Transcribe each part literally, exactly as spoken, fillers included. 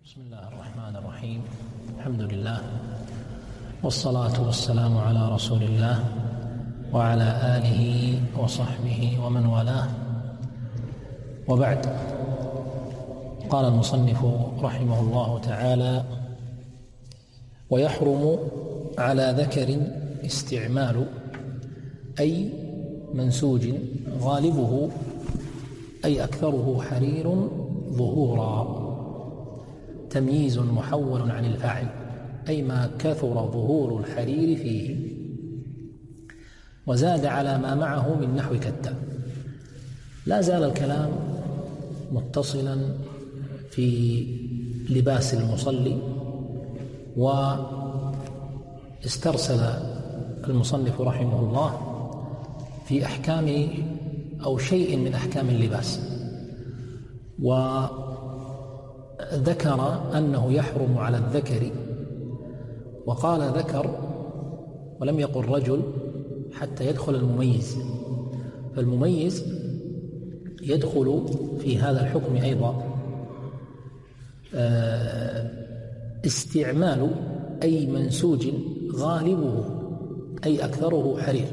بسم الله الرحمن الرحيم. الحمد لله والصلاة والسلام على رسول الله وعلى آله وصحبه ومن والاه، وبعد. قال المصنف رحمه الله تعالى: ويحرم على ذكر استعمال أي منسوج غالبه أي أكثره حرير ظهورا، تمييز محول عن الفاعل، أي ما كثر ظهور الحرير فيه، وزاد على ما معه من نحو كالتاء. لا زال الكلام متصلا في لباس المصلي، واسترسل المصنف رحمه الله في أحكام أو شيء من أحكام اللباس، وذكر أنه يحرم على الذكر، وقال ذكر ولم يقل رجل حتى يدخل المميز، فالمميز يدخل في هذا الحكم أيضا. استعمال أي منسوج غالبه أي أكثره حرير،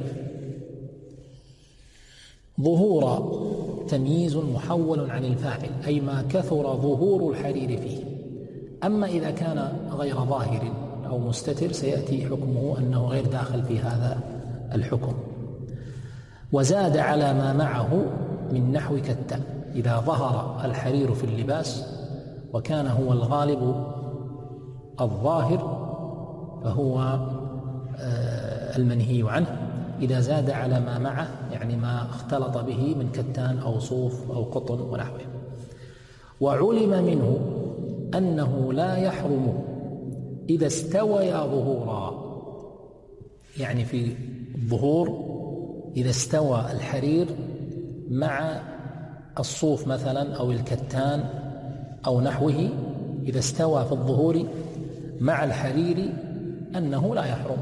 ظهور تمييز محول عن الفاعل، أي ما كثر ظهور الحرير فيه. أما إذا كان غير ظاهر أو مستتر سيأتي حكمه أنه غير داخل في هذا الحكم. وزاد على ما معه من نحو كالتاء، إذا ظهر الحرير في اللباس وكان هو الغالب الظاهر فهو المنهي عنه. إذا زاد على ما معه يعني ما اختلط به من كتان أو صوف أو قطن ونحوه. وعلم منه أنه لا يحرم إذا استويا ظهورا، يعني في الظهور إذا استوى الحرير مع الصوف مثلا أو الكتان أو نحوه، إذا استوى في الظهور مع الحرير أنه لا يحرم،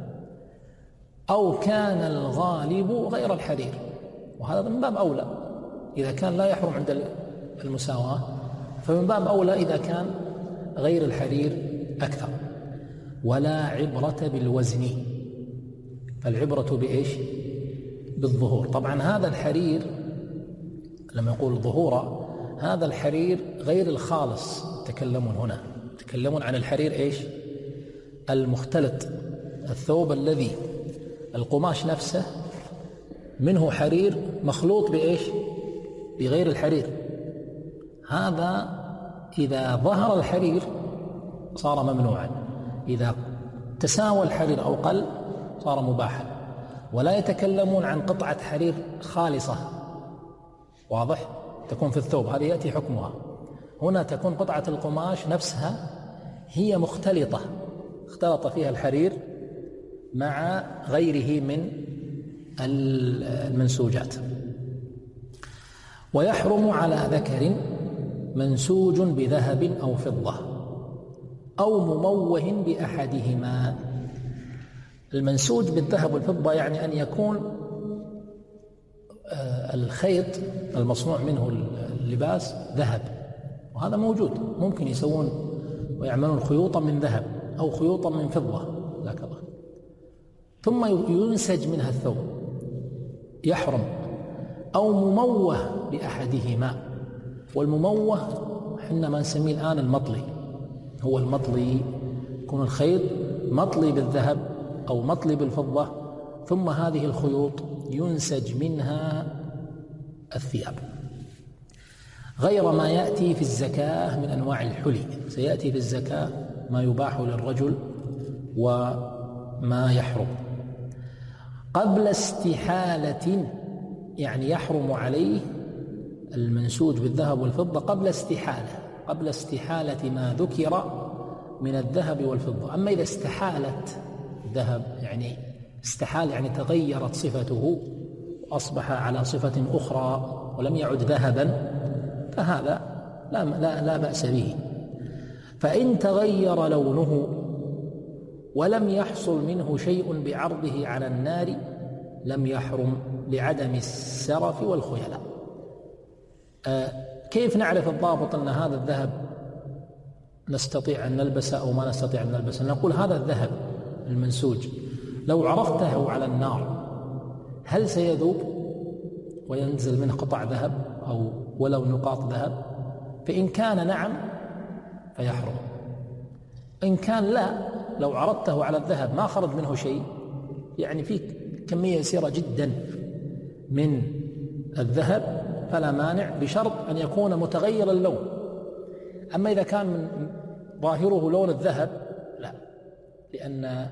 أو كان الغالب غير الحرير، وهذا من باب أولى. إذا كان لا يحرم عند المساواة فمن باب أولى إذا كان غير الحرير أكثر. ولا عبرة بالوزن، فالعبرة بإيش؟ بالظهور. طبعا هذا الحرير لما يقول ظهورا، هذا الحرير غير الخالص، تكلمون هنا تكلمون عن الحرير إيش؟ المختلط، الثوب الذي القماش نفسه منه حرير مخلوط بإيش؟ بغير الحرير. هذا إذا ظهر الحرير صار ممنوعا، إذا تساوى الحرير أو قل صار مباحا. ولا يتكلمون عن قطعة حرير خالصة، واضح؟ تكون في الثوب، هذه يأتي حكمها. هنا تكون قطعة القماش نفسها هي مختلطة، اختلط فيها الحرير مع غيره من المنسوجات. ويحرم على ذكر منسوج بذهب أو فضة أو مموه بأحدهما. المنسوج بالذهب والفضة يعني أن يكون الخيط المصنوع منه اللباس ذهب، وهذا موجود، ممكن يسوون ويعملون خيوطا من ذهب أو خيوطا من فضة ذاك الله، ثم ينسج منها الثوب، يحرم. أو مموه بأحدهما، والمموه حنا ما نسميه الآن المطلي، هو المطلي، يكون الخيط مطلي بالذهب أو مطلي بالفضة، ثم هذه الخيوط ينسج منها الثياب. غير ما يأتي في الزكاة من أنواع الحلي، سيأتي في الزكاة ما يباح للرجل وما يحرم. قبل استحالة، يعني يحرم عليه المنسوج بالذهب والفضة قبل استحالة، قبل استحالة ما ذكر من الذهب والفضة. أما إذا استحالت ذهب، يعني استحال يعني تغيرت صفته وأصبح على صفة أخرى ولم يعد ذهبا، فهذا لا, لا, لا بأس به. فإن تغير لونه ولم يحصل منه شيء بعرضه على النار لم يحرم لعدم السرف والخيلاء. آه كيف نعرف الضابط أن هذا الذهب نستطيع أن نلبسه أو ما نستطيع أن نلبسه، نقول هذا الذهب المنسوج لو عرضته على النار هل سيذوب وينزل منه قطع ذهب أو ولو نقاط ذهب؟ فإن كان نعم فيحرم، إن كان لا، لو عرضته على الذهب ما خرج منه شيء، يعني فيه كمية يسيرة جدا من الذهب فلا مانع، بشرط أن يكون متغير اللون. أما إذا كان من ظاهره لون الذهب لا، لأن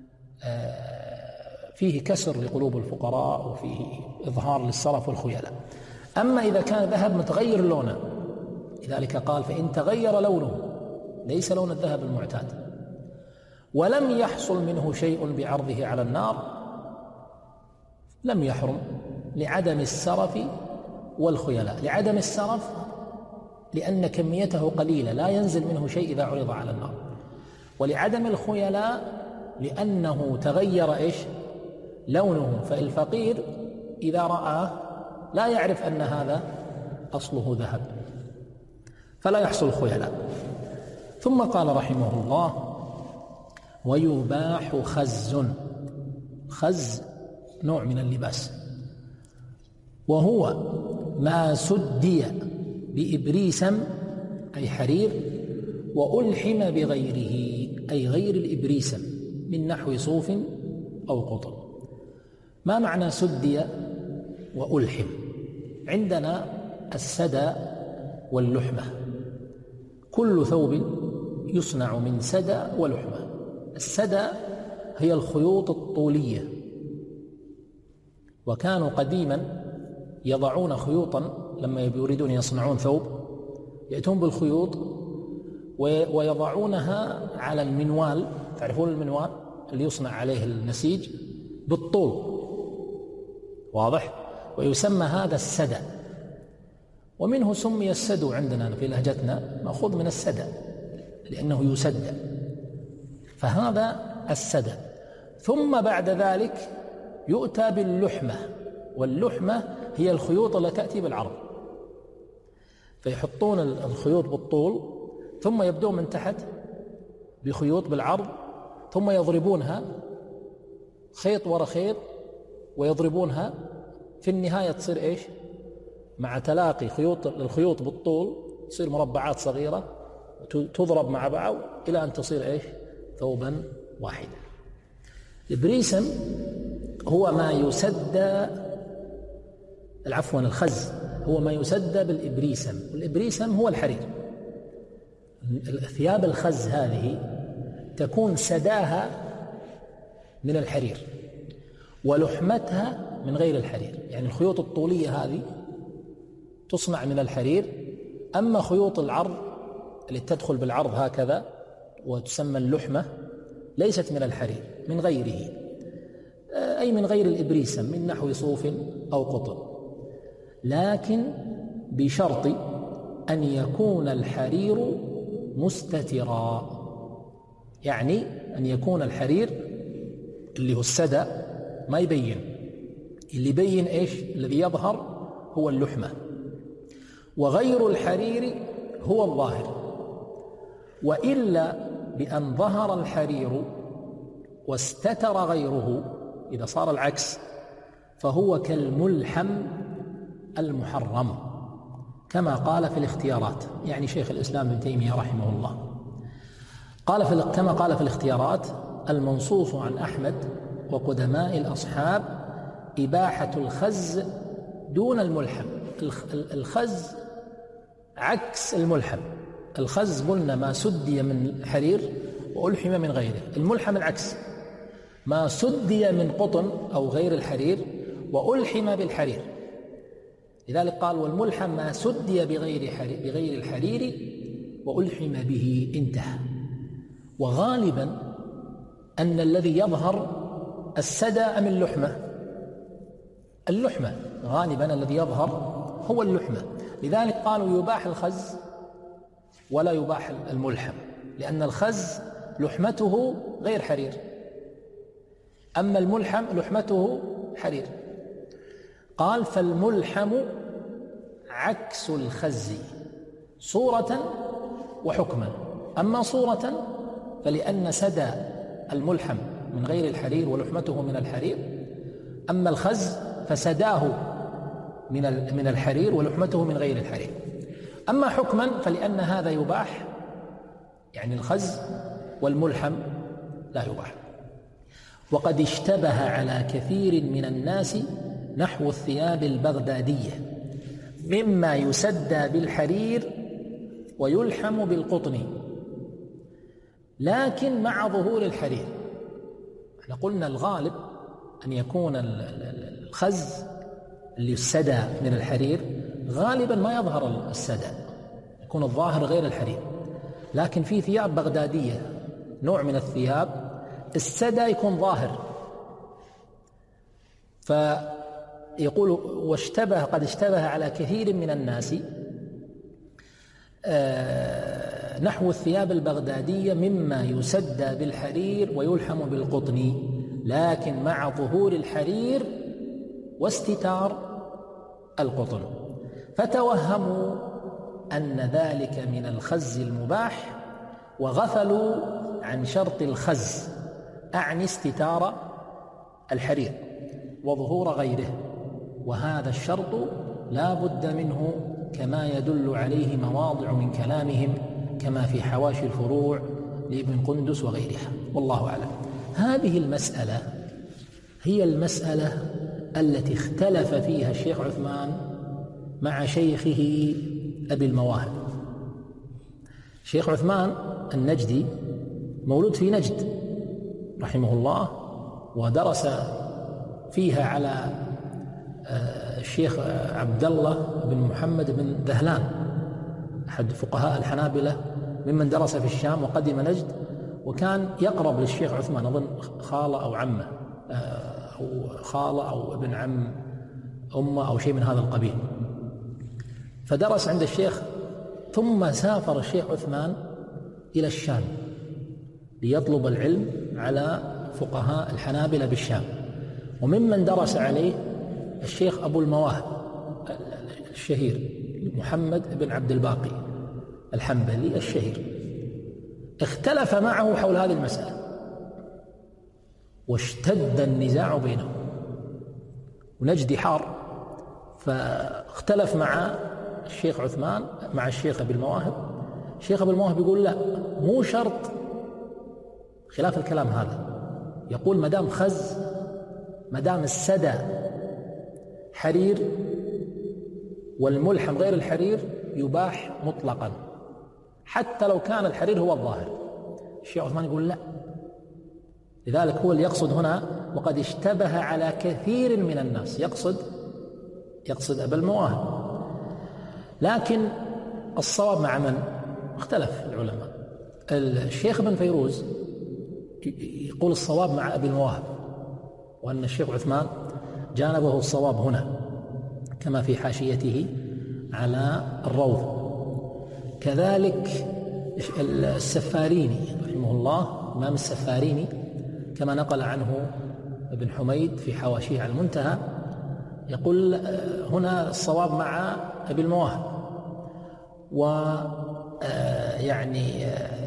فيه كسر لقلوب الفقراء وفيه إظهار للسرف والخيلاء. أما إذا كان ذهب متغير لونه، لذلك قال فإن تغير لونه ليس لون الذهب المعتاد ولم يحصل منه شيء بعرضه على النار لم يحرم، لعدم السرف والخيلاء. لعدم السرف لأن كميته قليلة لا ينزل منه شيء إذا عرض على النار، ولعدم الخيلاء لأنه تغير إيش لونه، فالفقير إذا رآه لا يعرف أن هذا أصله ذهب فلا يحصل خيلاء. ثم قال رحمه الله ويباح خز. خز نوع من اللباس، وهو ما سدي بإبريسم أي حرير وألحم بغيره أي غير الإبريسم من نحو صوف أو قطن. ما معنى سدي وألحم؟ عندنا السدى واللحمة، كل ثوب يصنع من سدى ولحمة. السدى هي الخيوط الطولية، وكانوا قديما يضعون خيوطا لما يريدون يصنعون ثوب، يأتون بالخيوط ويضعونها على المنوال، تعرفون المنوال اللي يصنع عليه النسيج بالطول، واضح؟ ويسمى هذا السدى، ومنه سمي السدو عندنا في لهجتنا مأخوذ من السدى لأنه يسدى، فهذا السدى. ثم بعد ذلك يؤتى باللحمة، واللحمة هي الخيوط التي تأتي بالعرض، فيحطون الخيوط بالطول ثم يبدون من تحت بخيوط بالعرض ثم يضربونها خيط وراء خيط ويضربونها، في النهاية تصير إيش؟ مع تلاقي خيوط الخيوط بالطول تصير مربعات صغيرة تضرب مع بعض إلى أن تصير إيش؟ ثوبا واحدا. الإبريسم هو ما يسدى، العفو الخز هو ما يسدى بالإبريسم، والإبريسم هو الحرير. الثياب الخز هذه تكون سداها من الحرير ولحمتها من غير الحرير، يعني الخيوط الطولية هذه تصنع من الحرير، أما خيوط العرض اللي تدخل بالعرض هكذا وتسمى اللحمة ليست من الحرير، من غيره، أي من غير الإبريسم من نحو صوف أو قطن، لكن بشرط أن يكون الحرير مستترا، يعني أن يكون الحرير اللي هو السدى ما يبين، اللي يبين إيش؟ الذي يظهر هو اللحمة، وغير الحرير هو الظاهر. وإلا بأن ظهر الحرير واستتر غيره، إذا صار العكس فهو كالملحم المحرم كما قال في الاختيارات، يعني شيخ الإسلام ابن تيمية رحمه الله قال في كما قال في الاختيارات: المنصوص عن أحمد وقدماء الأصحاب إباحة الخز دون الملحم. الخز عكس الملحم، الخز قلنا ما سدي من حرير وألحم من غيره، الملحم العكس، ما سدي من قطن أو غير الحرير وألحم بالحرير. لذلك قال: والملحم ما سدي بغير حرير بغير الحرير وألحم به، انتهى. وغالبا أن الذي يظهر السدى أم اللحمة؟ اللحمة، غالبا الذي يظهر هو اللحمة. لذلك قالوا يباح الخز ولا يباح الملحم، لأن الخز لحمته غير حرير، أما الملحم لحمته حرير. قال: فالملحم عكس الخز صورة وحكما. أما صورة فلأن سدى الملحم من غير الحرير ولحمته من الحرير، أما الخز فسداه من من الحرير ولحمته من غير الحرير. أما حكما فلأن هذا يباح، يعني الخز والملحم لا يباح. وقد اشتبه على كثير من الناس نحو الثياب البغدادية مما يسدى بالحرير ويلحم بالقطن، لكن مع ظهور الحرير. احنا قلنا الغالب أن يكون الخز اللي السدى من الحرير غالبا ما يظهر السدى، يكون الظاهر غير الحرير. لكن في ثياب بغدادية نوع من الثياب السدى يكون ظاهر، فيقول واشتبه قد اشتبه على كثير من الناس نحو الثياب البغدادية مما يسدى بالحرير ويلحم بالقطن، لكن مع ظهور الحرير واستتار القطن، فتوهموا أن ذلك من الخز المباح وغفلوا عن شرط الخز، أعني استتار الحرير وظهور غيره، وهذا الشرط لا بد منه كما يدل عليه مواضع من كلامهم كما في حواشي الفروع لابن قندس وغيرها، والله أعلم. هذه المسألة هي المسألة التي اختلف فيها الشيخ عثمان مع شيخه أبي المواهب. الشيخ عثمان النجدي مولود في نجد رحمه الله، ودرس فيها على الشيخ عبد الله بن محمد بن ذهلان أحد فقهاء الحنابلة ممن درس في الشام وقدم نجد، وكان يقرب للشيخ عثمان، أظن خالة أو عمه أو خالة أو ابن عم أمه أو شيء من هذا القبيل. فدرس عند الشيخ، ثم سافر الشيخ عثمان إلى الشام ليطلب العلم على فقهاء الحنابلة بالشام، وممن درس عليه الشيخ أبو المواهب الشهير محمد بن عبد الباقي الحنبلي الشهير. اختلف معه حول هذه المسألة واشتد النزاع بينهم، ونجدي حار، فاختلف مع الشيخ عثمان مع الشيخ أبي المواهب. الشيخ أبي المواهب يقول لا، مو شرط، خلاف الكلام هذا، يقول مدام خز مدام السدى حرير والملحم غير الحرير يباح مطلقا حتى لو كان الحرير هو الظاهر. الشيخ عثمان يقول لا، لذلك هو اللي يقصد هنا وقد اشتبه على كثير من الناس، يقصد يقصد أبا المواهب. لكن الصواب مع من؟ اختلف العلماء. الشيخ ابن فيروز يقول الصواب مع أبي المواهب، وأن الشيخ عثمان جانبه الصواب هنا كما في حاشيته على الروض. كذلك السفاريني رحمه الله، الإمام السفاريني كما نقل عنه ابن حميد في حواشيه على المنتهى، يقول هنا الصواب مع أبي المواهب. ويعني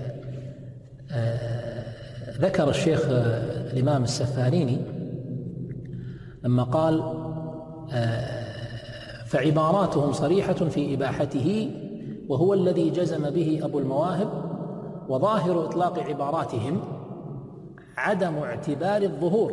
ذكر الشيخ الإمام السفاريني لما قال فعباراتهم صريحة في إباحته، وهو الذي جزم به أبو المواهب، وظاهر إطلاق عباراتهم عدم اعتبار الظهور،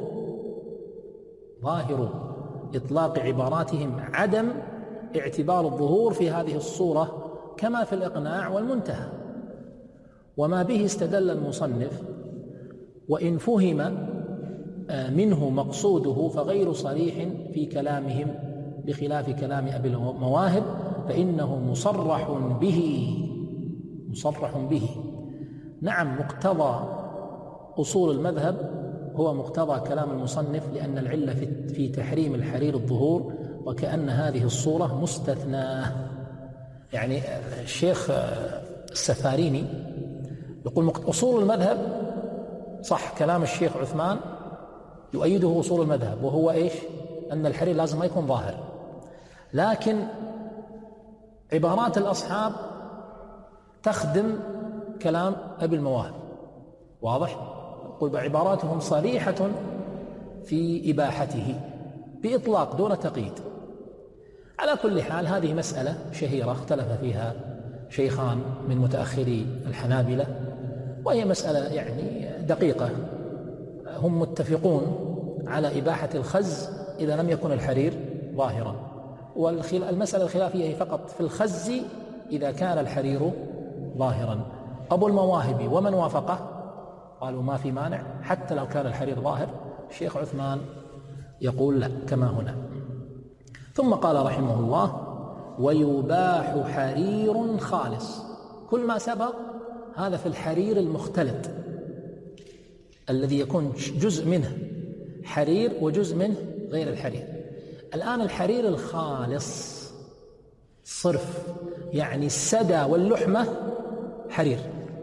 ظاهر إطلاق عباراتهم عدم اعتبار الظهور في هذه الصورة كما في الإقناع والمنتهى. وما به استدل المصنف وإن فهم منه مقصوده فغير صريح في كلامهم بخلاف كلام أبي المواهب، فإنه مصرح به مصرح به نعم مقتضى أصول المذهب هو مقتضى كلام المصنف، لأن العلة في تحريم الحرير الظهور، وكأن هذه الصورة مستثناة. يعني الشيخ السفاريني يقول أصول المذهب صح، كلام الشيخ عثمان يؤيده أصول المذهب، وهو إيش؟ أن الحرير لازم ما يكون ظاهر، لكن عبارات الأصحاب تخدم كلام أبي المواهب، واضح؟ قل عباراتهم صريحة في إباحته بإطلاق دون تقييد. على كل حال هذه مسألة شهيرة اختلف فيها شيخان من متأخري الحنابلة، وهي مسألة يعني دقيقة. هم متفقون على إباحة الخز إذا لم يكن الحرير ظاهرا، والمسألة الخلافية هي فقط في الخز إذا كان الحرير ظاهرا. أبو المواهب ومن وافقه قالوا ما في مانع حتى لو كان الحرير ظاهر. الشيخ عثمان يقول لا كما هنا. ثم قال رحمه الله: ويباح حرير خالص. كل ما سبق هذا في الحرير المختلط الذي يكون جزء منه حرير وجزء منه غير الحرير. الآن الحرير الخالص صرف، يعني السدى واللحمة حرير.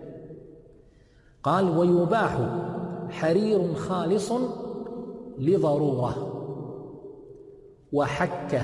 قال: ويباح حرير خالص لضرورة وحكة.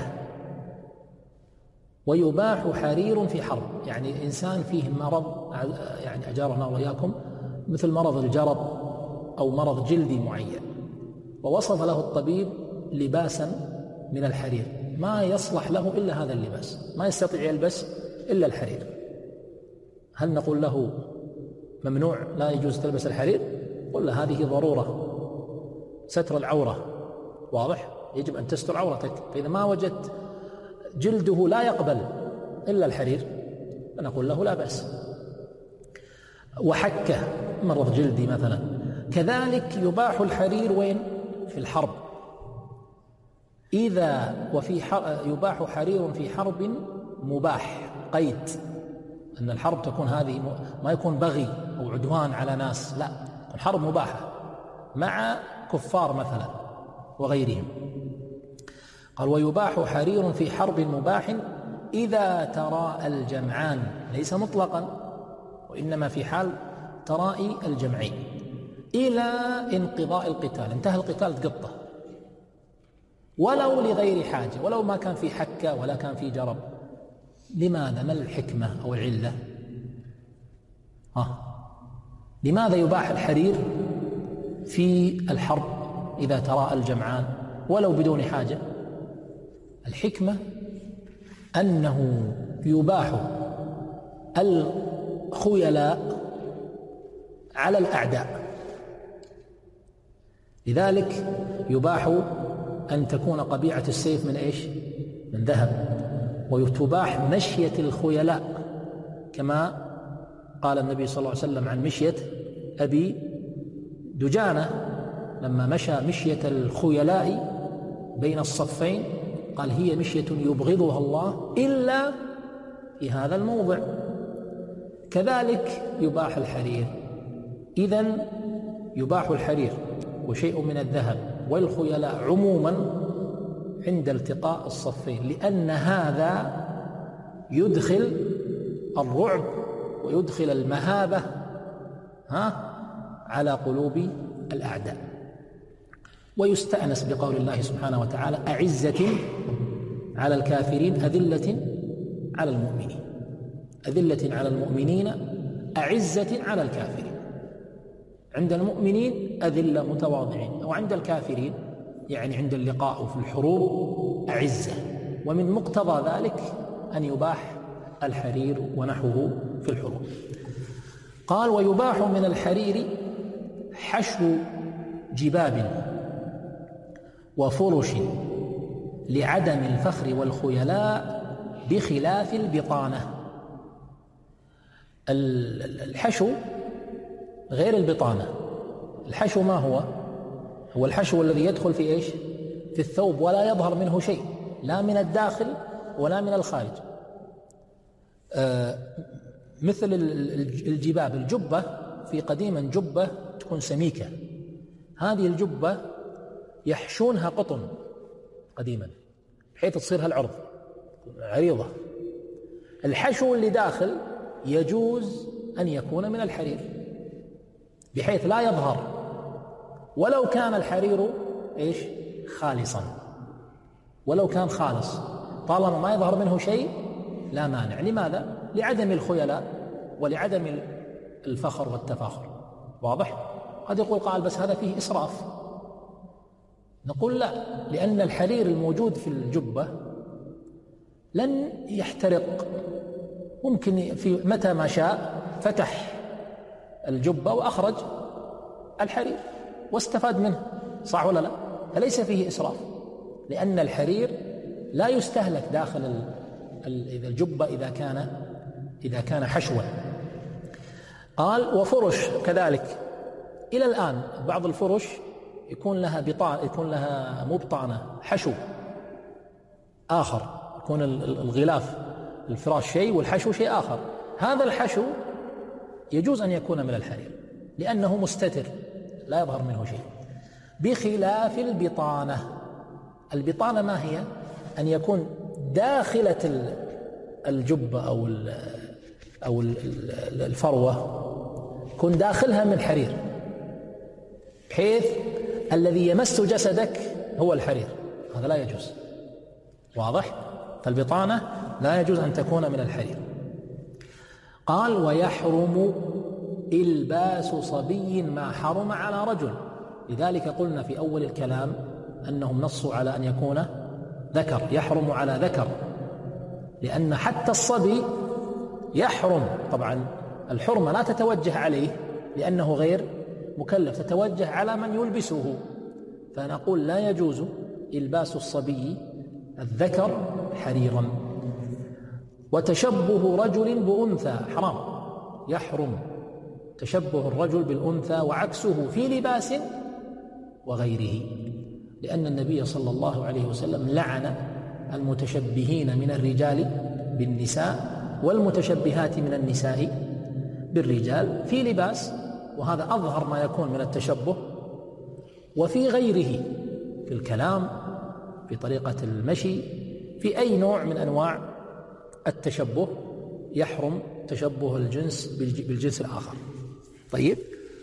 ويباح حرير في حرب، يعني إنسان فيه مرض، يعني أجارنا وإياكم، مثل مرض الجرب أو مرض جلدي معين، ووصف له الطبيب لباسا من الحرير ما يصلح له إلا هذا اللباس، ما يستطيع يلبس إلا الحرير. هل نقول له ممنوع لا يجوز تلبس الحرير؟ ولا هذه ضرورة ستر العورة، واضح؟ يجب أن تستر عورتك. فإذا ما وجدت جلده لا يقبل إلا الحرير فنقول له لا بأس. وحكة مرض جلدي مثلا. كذلك يباح الحرير وين؟ في الحرب. إذا وفي يباح حرير في حرب مباح، قيد أن الحرب تكون هذه ما يكون بغي أو عدوان على ناس، لا، الحرب مباحة مع كفار مثلا وغيرهم. قال: ويباح حرير في حرب مباح إذا تراءى الجمعان، ليس مطلقا وإنما في حال ترائي الجمعين، إلى انقضاء القتال، انتهى القتال تقطه، ولو لغير حاجة، ولو ما كان في حكة ولا كان في جرب. لماذا؟ ما الحكمة أو العلة؟ ها. لماذا يباح الحرير في الحرب إذا تراءى الجمعان ولو بدون حاجة؟ الحكمة أنه يباح الخيلاء على الأعداء، لذلك يباح أن تكون قبيعة السيف من إيش؟ من ذهب. ويتباح مشية الخيلاء كما قال النبي صلى الله عليه وسلم عن مشية أبي دجانة لما مشى مشية الخيلاء بين الصفين، قال: هي مشية يبغضها الله إلا في هذا الموضع. كذلك يباح الحرير. إذن يباح الحرير وشيء من الذهب والخيلاء عموما عند التقاء الصفين، لأن هذا يدخل الرعب ويدخل المهابة ها على قلوب الأعداء. ويستأنس بقول الله سبحانه وتعالى: أعزة على الكافرين أذلة على المؤمنين. أذلة على المؤمنين أعزة على الكافرين. عند المؤمنين أذلة متواضعين، أو عند الكافرين يعني عند اللقاء وفي الحروب أعزة. ومن مقتضى ذلك أن يباح الحرير ونحوه في الحروب. قال: ويباح من الحرير حشو جباب وفرش لعدم الفخر والخيلاء بخلاف البطانة. الحشو غير البطانة. الحشو ما هو؟ هو الحشو الذي يدخل في إيش؟ في الثوب ولا يظهر منه شيء، لا من الداخل ولا من الخارج. آه مثل الجباب، الجبة في قديما جبة تكون سميكة، هذه الجبة يحشونها قطن قديما بحيث تصير هالعرض عريضة. الحشو اللي داخل يجوز أن يكون من الحرير بحيث لا يظهر، ولو كان الحرير إيش؟ خالصا، ولو كان خالص طالما ما يظهر منه شيء لا مانع. لماذا؟ لعدم الخيلاء ولعدم الفخر والتفاخر. واضح؟ قد يقول قال بس هذا فيه إسراف. نقول لا، لأن الحرير الموجود في الجبة لن يحترق، ممكن في متى ما شاء فتح الجبة وأخرج الحرير واستفاد منه، صح ولا لا؟ فليس فيه إسراف، لأن الحرير لا يستهلك داخل الجبة إذا كان إذا كان حشوا. قال وفرش كذلك. إلى الآن بعض الفرش يكون لها بطانة، يكون لها مو بطانة، حشو آخر، يكون الغلاف الفراش شيء والحشو شيء آخر. هذا الحشو يجوز أن يكون من الحرير لأنه مستتر لا يظهر منه شيء، بخلاف البطانة. البطانة ما هي؟ أن يكون داخلة الجبة أو أو الفروة يكون داخلها من حرير، بحيث الذي يمس جسدك هو الحرير، هذا لا يجوز. واضح؟ فالبطانة لا يجوز أن تكون من الحرير. قال ويحرم إلباس صبي ما حرم على رجل. لذلك قلنا في أول الكلام أنهم نصوا على أن يكون ذكر، يحرم على ذكر، لأن حتى الصبي يحرم. طبعا الحرمة لا تتوجه عليه لأنه غير مكلف، تتوجه على من يلبسه. فنقول لا يجوز إلباس الصبي الذكر حريرا. وتشبه رجل بأنثى حرام، يحرم تشبه الرجل بالأنثى وعكسه في لباس وغيره، لأن النبي صلى الله عليه وسلم لعن المتشبهين من الرجال بالنساء والمتشبهات من النساء بالرجال في لباس، وهذا أظهر ما يكون من التشبه، وفي غيره، في الكلام، في طريقة المشي، في أي نوع من أنواع التشبه يحرم تشبه الجنس بالجنس الآخر. طيب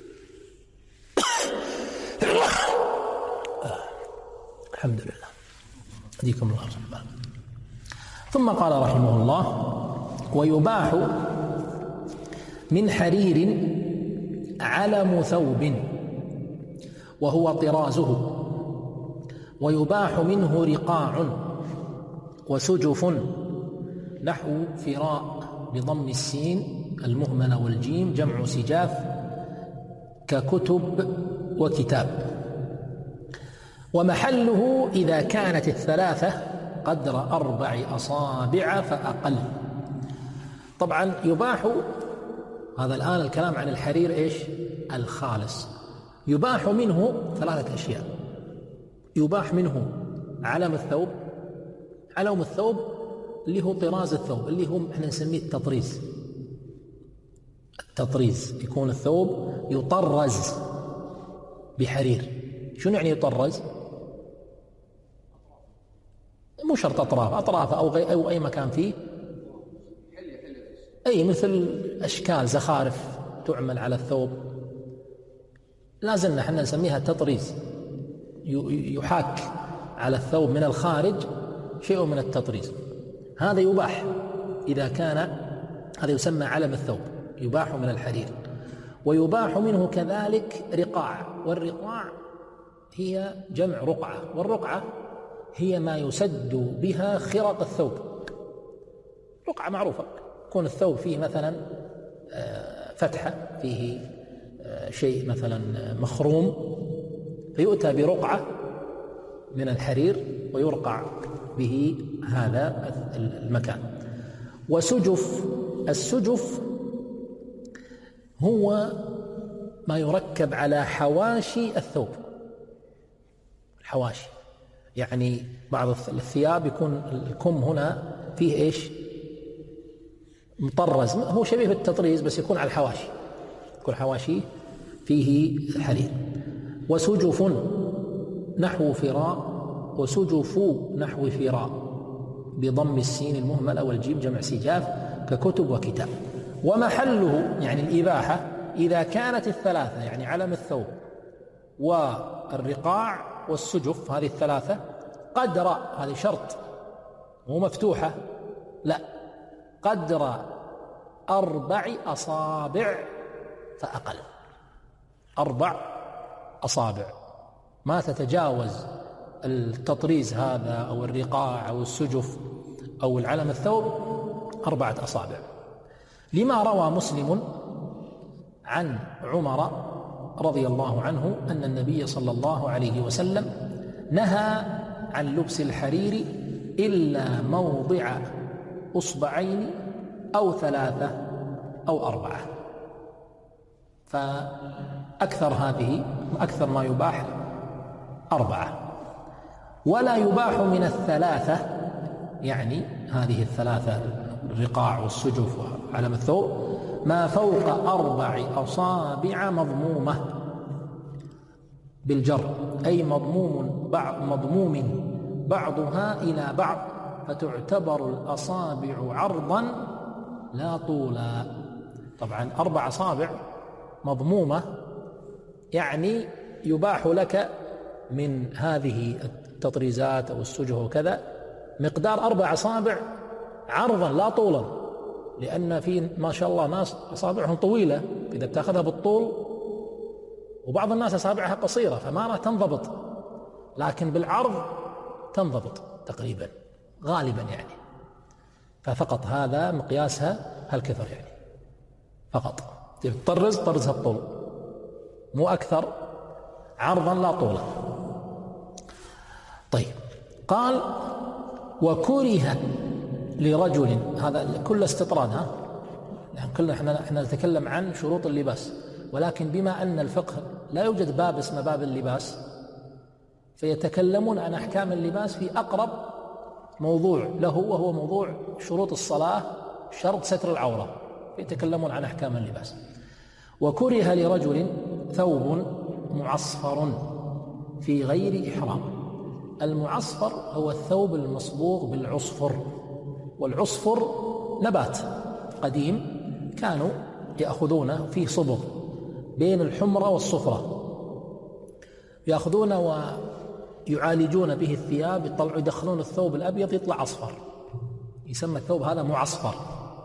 الحمد لله، هديكم الله سبحانه. ثم قال رحمه الله ويباح من حرير علم ثوب وهو طرازه، ويباح منه رقاع وسجف نحو فراء بضم السين المهملة والجيم جمع سجاف ككتب وكتاب. ومحله إذا كانت الثلاثة قدر أربع أصابع فأقل. طبعا يباح، هذا الآن الكلام عن الحرير إيش؟ الخالص. يباح منه ثلاثة أشياء. يباح منه علم الثوب. علم الثوب اللي هو طراز الثوب، اللي هو احنا نسميه التطريز. التطريز يكون الثوب يطرز بحرير. شنو يعني يطرز؟ مو شرط أطراف، أطراف أو, غي أو أي مكان فيه، أي مثل أشكال زخارف تعمل على الثوب، لازلنا احنا نسميها تطريز. يحاك على الثوب من الخارج شيء من التطريز، هذا يباح إذا كان، هذا يسمى علم الثوب، يباح من الحرير. ويباح منه كذلك رقاع، والرقاع هي جمع رقعة، والرقعة هي ما يسد بها خرق الثوب. رقعة معروفة، يكون الثوب فيه مثلا فتحة، فيه شيء مثلا مخروم، فيؤتى برقعة من الحرير ويرقع به هذا المكان. وسجف، السجف هو ما يركب على حواشي الثوب. الحواشي يعني بعض الثياب يكون الكم هنا فيه ايش؟ مطرز، هو شبيه بالتطريز بس يكون على الحواشي، يكون حواشي فيه حرير. وسجف نحو فراء، وسجف نحو فراء بضم السين المهملة والجيم جمع سجاف ككتب وكتاب. ومحله يعني الإباحة إذا كانت الثلاثة، يعني علم الثوب والرقاع والسجف، هذه الثلاثة قدر، هذه شرط مو مفتوحة، لا، قدر أربع أصابع فأقل، أربع أصابع، ما تتجاوز التطريز هذا أو الرقاع أو السجف أو العلم الثوب أربعة أصابع. لما روى مسلم عن عمر رضي الله عنه أن النبي صلى الله عليه وسلم نهى عن لبس الحرير إلا موضع أصبعين أو ثلاثة أو أربعة، فأكثر هذه أكثر ما يباح أربعة، ولا يباح من الثلاثة، يعني هذه الثلاثة الرقاع والسجف وعلم الثوب، ما فوق أربع أصابع مضمومة بالجر، أي مضموم بعض مضموم بعضها إلى بعض، فتعتبر الأصابع عرضا لا طولا. طبعا أربع أصابع مضمومة يعني يباح لك من هذه التطريزات أو السجه وكذا مقدار أربع أصابع عرضا لا طولا، لأن في ما شاء الله ناس أصابعهم طويلة إذا بتأخذها بالطول، وبعض الناس أصابعها قصيرة فما راح تنضبط، لكن بالعرض تنضبط تقريبا غالبا يعني، ففقط هذا مقياسها هالكثر يعني فقط، تطرز طرزها الطول مو أكثر، عرضا لا طولا. طيب، قال وكره لرجل، هذا كل استطراد، ها يعني كلنا احنا احنا نتكلم عن شروط اللباس، ولكن بما أن الفقه لا يوجد باب اسمه باب اللباس، فيتكلمون عن أحكام اللباس في أقرب موضوع له، وهو موضوع شروط الصلاة، شرط ستر العورة، يتكلمون عن أحكام اللباس. وكره لرجل ثوب معصفر في غير إحرام. المعصفر هو الثوب المصبوغ بالعصفر، والعصفر نبات قديم كانوا يأخذونه فيه صبغ بين الحمرة والصفرة، يأخذونه ويعالجون به الثياب، يطلعوا يدخلون الثوب الأبيض يطلع أصفر، يسمى الثوب هذا معصفر.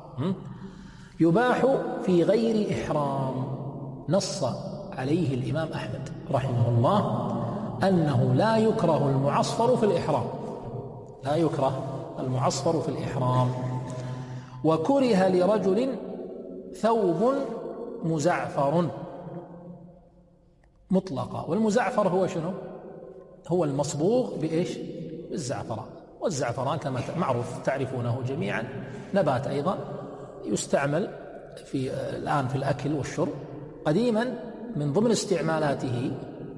يباح في غير إحرام. نص عليه الإمام أحمد رحمه الله أنه لا يكره المعصفر في الإحرام، لا يكره المعصفر في الإحرام. وكره لرجل ثوب مزعفر مطلقا. والمزعفر هو شنو؟ هو المصبوغ بإيش؟ بالزعفران. والزعفران كما معروف تعرفونه جميعا نبات أيضا يستعمل في الآن في الأكل والشرب. قديما من ضمن استعمالاته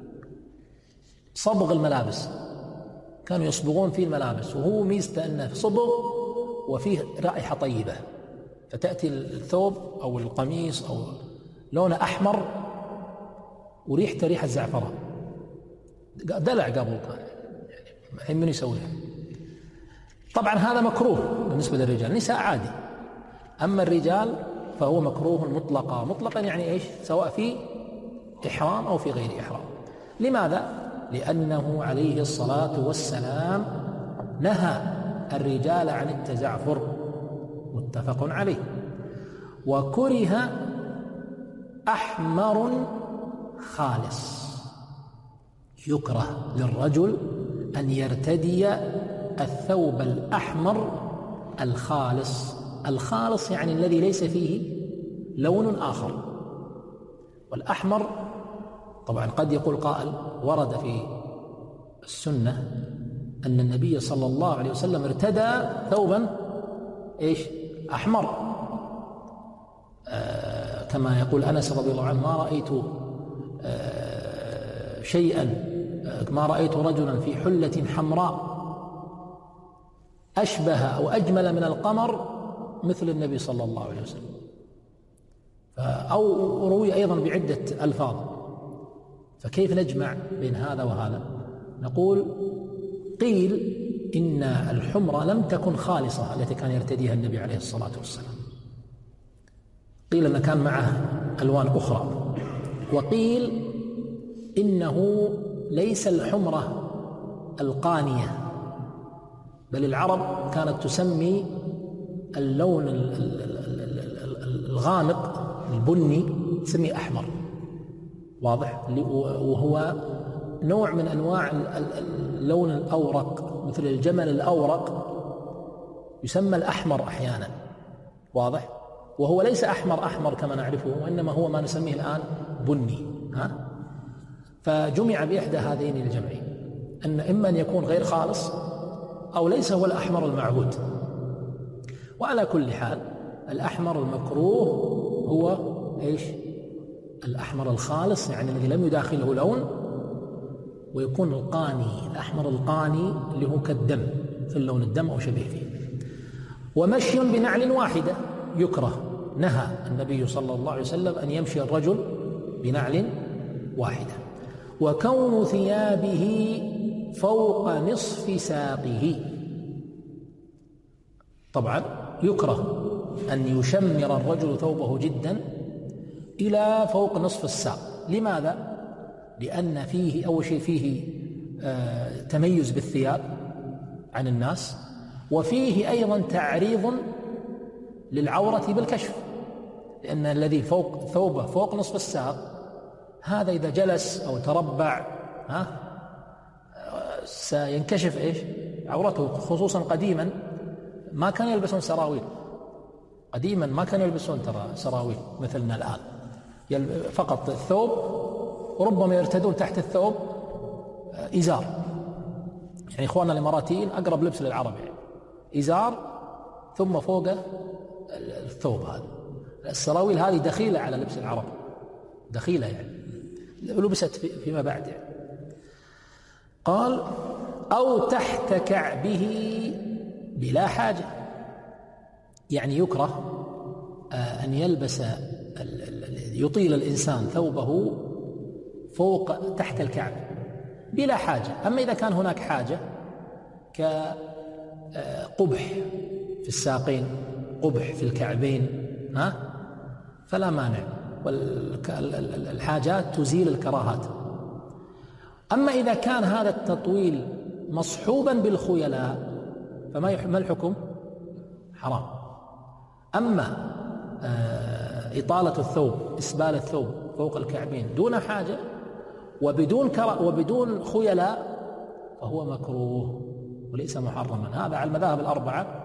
صبغ الملابس، كانوا يصبغون فيه الملابس، وهو ميزته أنه صبغ وفيه رائحة طيبة، فتأتي الثوب أو القميص أو لونه أحمر وريحته ريحة زعفران، دلع قبل كان يعني من يسويها. طبعا هذا مكروه بالنسبة للرجال، النساء عادي، أما الرجال فهو مكروه مطلقا. مطلقا يعني إيش؟ سواء في إحرام أو في غير إحرام. لماذا؟ لأنه عليه الصلاة والسلام نهى الرجال عن التزعفر، متفق عليه. وكره أحمر خالص. يكره للرجل أن يرتدي الثوب الأحمر الخالص. الخالص يعني الذي ليس فيه لون آخر. والأحمر طبعا قد يقول قائل ورد في السنة أن النبي صلى الله عليه وسلم ارتدى ثوبا إيش؟ أحمر، آه كما يقول أنس رضي الله عنه: ما رأيت آه شيئا آه ما رأيت رجلا في حلة حمراء أشبه أو أجمل من القمر مثل النبي صلى الله عليه وسلم. أو روي أيضا بعدة ألفاظ. فكيف نجمع بين هذا وهذا؟ نقول قيل إن الحمرة لم تكن خالصة التي كان يرتديها النبي عليه الصلاة والسلام، قيل أن كان معه ألوان أخرى، وقيل إنه ليس الحمرة القانية، بل العرب كانت تسمي اللون الغامق البني تسميه أحمر، واضح؟ وهو نوع من أنواع اللون الأورق، مثل الجمل الأورق يسمى الأحمر أحيانا، واضح؟ وهو ليس أحمر أحمر كما نعرفه، وإنما هو ما نسميه الآن بني. ها؟ فجمع بإحدى هذين الجمعين، أن إما أن يكون غير خالص أو ليس هو الأحمر المعهود. وعلى كل حال الأحمر المكروه هو إيش؟ الأحمر الخالص، يعني الذي لم يداخله لون، ويكون القاني، الأحمر القاني اللي هو كالدم، في لون الدم أو شبيه فيه. ومشي بنعل واحدة يكره، نهى النبي صلى الله عليه وسلم أن يمشي الرجل بنعل واحدة. وكون ثيابه فوق نصف ساقه، طبعا يكره أن يشمر الرجل ثوبه جدا إلى فوق نصف الساق. لماذا؟ لأن فيه أول شيء فيه آه تميز بالثياب عن الناس، وفيه أيضا تعريض للعورة بالكشف، لأن الذي فوق ثوبه فوق نصف الساق هذا إذا جلس أو تربع ها سينكشف إيش؟ عورته. خصوصا قديما ما كانوا يلبسون سراويل، قديما ما كانوا يلبسون ترى سراويل مثلنا الآن، فقط الثوب، وربما يرتدون تحت الثوب إزار. يعني إخواننا الإماراتيين أقرب لبس للعرب، يعني إزار ثم فوقه الثوب. هذا السراويل هذه دخيلة على لبس العرب، دخيلة يعني لبست فيما بعد يعني. قال أو تحت كعبه بلا حاجة، يعني يكره أن يلبس يطيل الإنسان ثوبه فوق تحت الكعب بلا حاجة. أما إذا كان هناك حاجة كقبح في الساقين، قبح في الكعبين، ها فلا مانع، والحاجات تزيل الكراهات. أما إذا كان هذا التطويل مصحوبا بالخيلاء فما الحكم؟ حرام. أما إطالة الثوب، إسبال الثوب فوق الكعبين دون حاجة وبدون كرا وبدون خيلاء فهو مكروه وليس محرما. هذا على المذاهب الأربعة.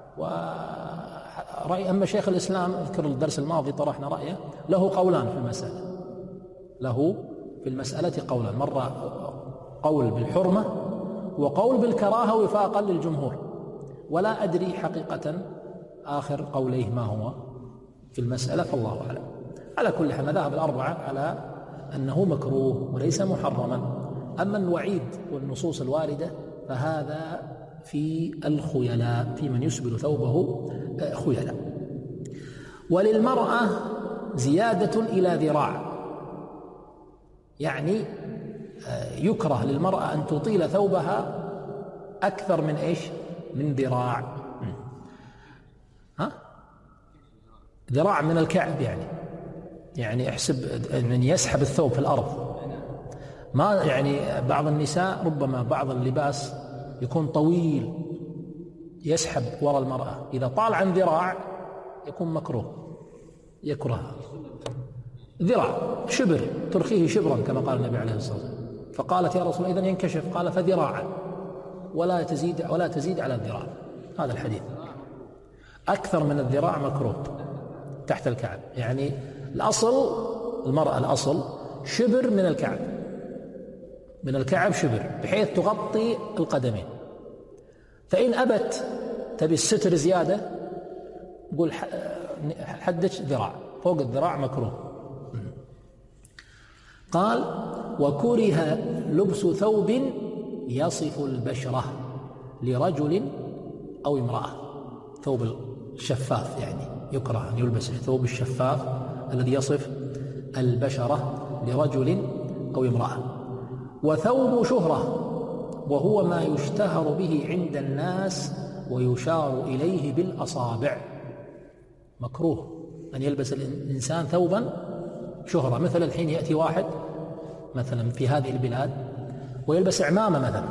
ورأي أما شيخ الإسلام أذكر الدرس الماضي طرحنا رأيه، له قولان في المسألة، له في المسألة قولان، مرة قول بالحرمة وقول بالكراهة وفاقا للجمهور، ولا أدري حقيقة آخر قوليه ما هو في المسألة، فالله أعلم. على كل حال مذاهب الأربعة على أنه مكروه وليس محرما. أما الوعيد والنصوص الواردة فهذا في الخيلاء، في من يسبل ثوبه خيلاء. وللمرأة زيادة إلى ذراع، يعني يكره للمرأة أن تطيل ثوبها أكثر من إيش؟ من ذراع. ها؟ ذراع من الكعب، يعني يعني احسب من يسحب الثوب في الأرض. ما يعني بعض النساء ربما بعض اللباس يكون طويل يسحب وراء المرأة، إذا طال عن ذراع يكون مكروه، يكره. ذراع شبر ترخيه شبرا كما قال النبي عليه الصلاة والسلام، فقالت يا رسول الله إذن ينكشف، قال فذراعا ولا تزيد ولا تزيد على الذراع. هذا الحديث أكثر من الذراع مكروه تحت الكعب. يعني الأصل المرأة الأصل شبر من الكعب، من الكعب شبر بحيث تغطي القدمين. فإن أبت تبي الستر زيادة قول حدث ذراع، فوق الذراع مكروه. قال وكره لبس ثوب يصف البشرة لرجل أو امرأة، ثوب الشفاف يعني يكره أن يلبس الثوب الشفاف الذي يصف البشرة لرجل أو امرأة. وثوب شهرة وهو ما يشتهر به عند الناس ويشار إليه بالأصابع، مكروه أن يلبس الإنسان ثوبا شهرة. مثل الحين يأتي واحد مثلا في هذه البلاد ويلبس عمامة مثلا،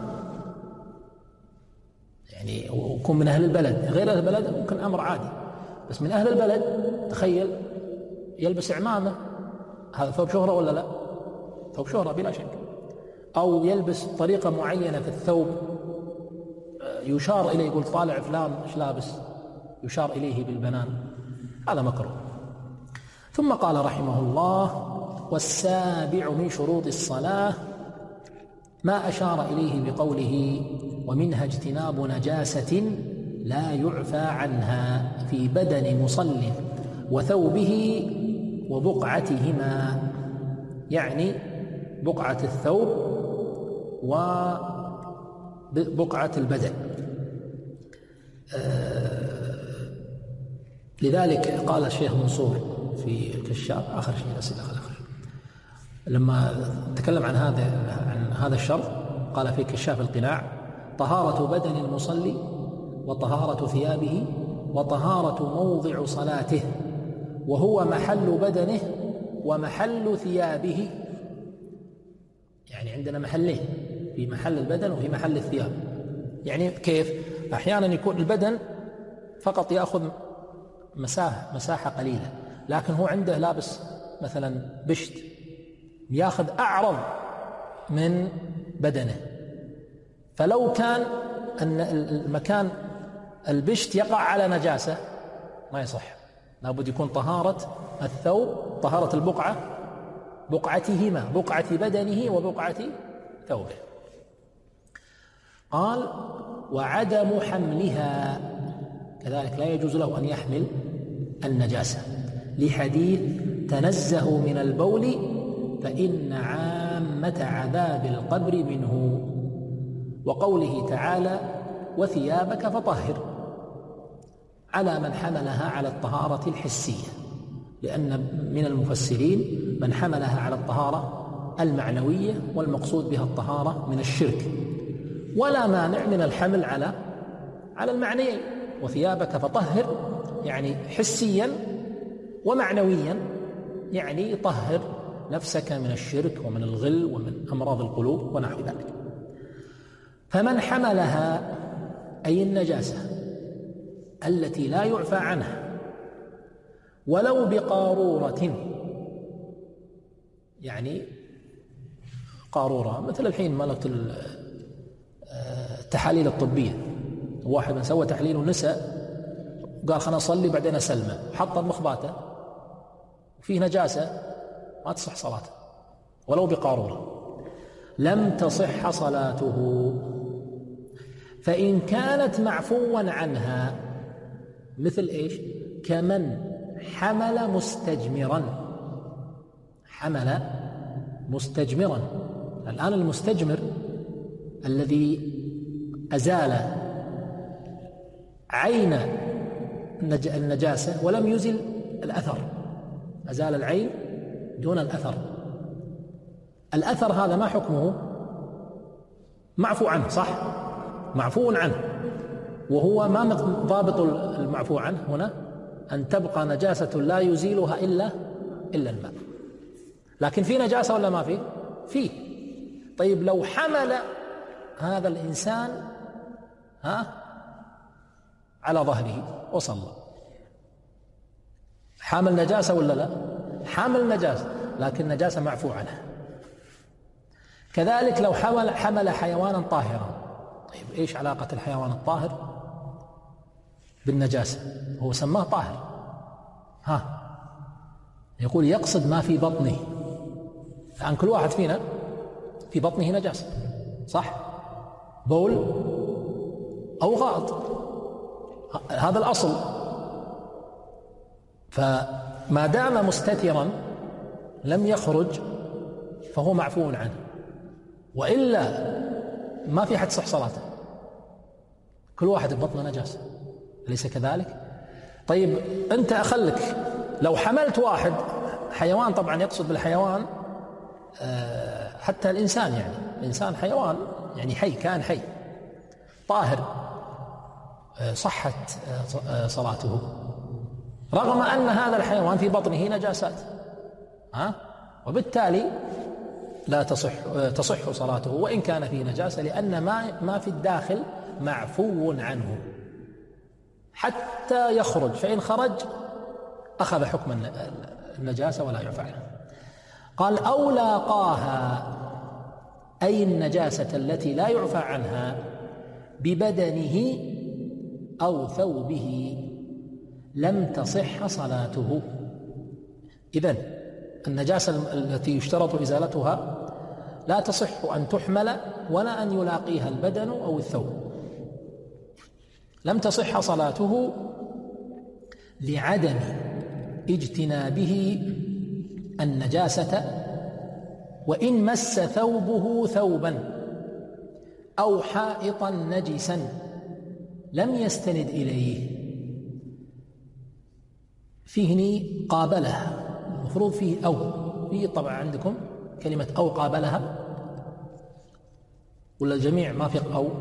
يعني ويكون من أهل البلد، غير أهل البلد ممكن أمر عادي، بس من أهل البلد تخيل يلبس عمامة هذا ثوب شهرة ولا لا؟ ثوب شهرة بلا شك. أو يلبس طريقة معينة في الثوب يشار إليه، يقول طالع فلان إيش لابس، يشار إليه بالبنان، هذا مكروه. ثم قال رحمه الله: والسابع من شروط الصلاة ما أشار إليه بقوله: ومنها اجتناب نجاسة لا يعفى عنها في بدن مصل وثوبه وبقعتهما، يعني بقعة الثوب وبقعة البدن. آه لذلك قال الشيخ منصور في الكشاف آخر شيء الأسئلة آخر لما تكلم عن هذا عن هذا الشرط، قال في كشاف القناع: طهارة بدن المصلي وطهارة ثيابه وطهارة موضع صلاته، وهو محل بدنه ومحل ثيابه. يعني عندنا محلين، في محل البدن وفي محل الثياب. يعني كيف؟ أحيانا يكون البدن فقط يأخذ مساحة مساحة قليلة، لكن هو عنده لابس مثلا بشت يأخذ أعرض من بدنه، فلو كان أن المكان البشت يقع على نجاسة ما يصح، لابد يكون طهارة الثوب، طهارة البقعة، بقعتهما، بقعة بدنه وبقعة ثوبه. قال: وعدم حملها، كذلك لا يجوز له أن يحمل النجاسة، لحديث: تنزهوا من البول فإن عامة عذاب القبر منه، وقوله تعالى: وثيابك فطهر، على من حملها على الطهارة الحسية، لأن من المفسرين من حملها على الطهارة المعنوية، والمقصود بها الطهارة من الشرك، ولا مانع من الحمل على على المعنيين. وثيابك فطهر يعني حسيا، ومعنويا يعني طهر نفسك من الشرك ومن الغل ومن أمراض القلوب ونحو ذلك. فمن حملها أي النجاسة التي لا يعفى عنها ولو بقارورة، يعني قارورة مثل الحين مالت التحاليل الطبية، واحد من سوى تحليل ونسى قال خلنا نصلي بعدين أسلمه، حط المخباته وفيه نجاسة، ما تصح صلاته ولو بقارورة، لم تصح صلاته. فإن كانت معفوا عنها، مثل إيش؟ كمن حمل مستجمرا، حمل مستجمرا. الآن المستجمر الذي أزال عين النجاسة ولم يزل الأثر، أزال العين دون الأثر، الأثر هذا ما حكمه؟ معفو عنه، صح؟ معفو عنه، وهو ما ضابط المعفو عنه هنا؟ أن تبقى نجاسة لا يزيلها إلا إلا الماء. لكن في نجاسة ولا ما في؟ فيه. طيب لو حمل هذا الإنسان ها على ظهره وصلى، حامل نجاسة ولا لا؟ حامل نجاسة، لكن نجاسة معفو عنها. كذلك لو حمل حمل حيوانا طاهرا. طيب إيش علاقة الحيوان الطاهر بالنجاسة؟ هو سماه طاهر، ها يقول يقصد ما في بطنه، الآن كل واحد فينا في بطنه نجاسة، صح؟ بول أو غائط، هذا الأصل. فما دام مستترا لم يخرج فهو معفو عنه، وإلا ما في حد صح صلاته، كل واحد ببطنه نجاسة، أليس كذلك؟ طيب أنت أخلك لو حملت واحد حيوان، طبعا يقصد بالحيوان حتى الإنسان، يعني الإنسان حيوان يعني حي، كان حي طاهر، صحت صلاته رغم أن هذا الحيوان في بطنه نجاسات، ها؟ وبالتالي لا تصح تصح صلاته وإن كان فيه نجاسة، لأن ما ما في الداخل معفو عنه حتى يخرج، فإن خرج أخذ حكم النجاسة ولا يعفى عنه. قال أو لاقاها أي النجاسة التي لا يعفى عنها ببدنه أو ثوبه لم تصح صلاته. إذن النجاسة التي يشترط إزالتها لا تصح أن تحمل ولا أن يلاقيها البدن أو الثوب، لم تصح صلاته لعدم اجتنابه النجاسة، وإن مس ثوبه ثوبا أو حائطا نجسا لم يستند إليه. فيه قابلها، المفروض فيه أو، فيه طبعا عندكم كلمة أو قابلها ولا الجميع ما في أو؟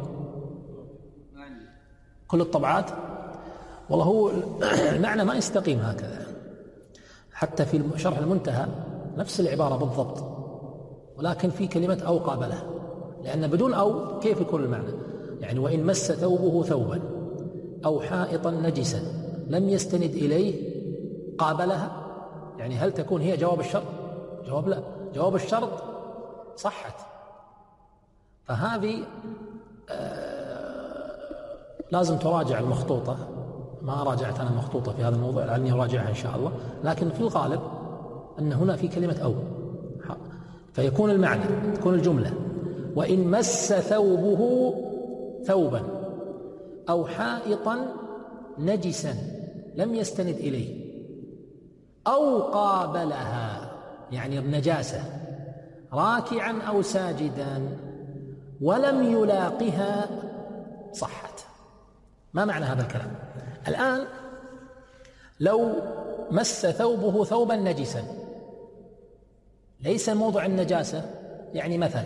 كل الطبعات؟ والله هو المعنى ما يستقيم هكذا، حتى في شرح المنتهى نفس العبارة بالضبط، ولكن في كلمة أو قابلها، لأن بدون أو كيف يكون المعنى؟ يعني وإن مس ثوبه ثوبا أو حائطا نجسا لم يستند إليه قابلها، يعني هل تكون هي جواب الشرط؟ جواب لا، جواب الشرط صحت. فهذه آه لازم تراجع المخطوطة، ما راجعت أنا المخطوطة في هذا الموضوع لعلني أراجعها إن شاء الله، لكن في الغالب أن هنا في كلمة أو، فيكون المعنى، تكون الجملة وإن مس ثوبه ثوبا أو حائطا نجسا لم يستند إليه أو قابلها، يعني النجاسة راكعا أو ساجدا ولم يلاقها صحت. ما معنى هذا الكلام؟ الآن لو مس ثوبه ثوبا نجسا ليس موضع النجاسة، يعني مثلا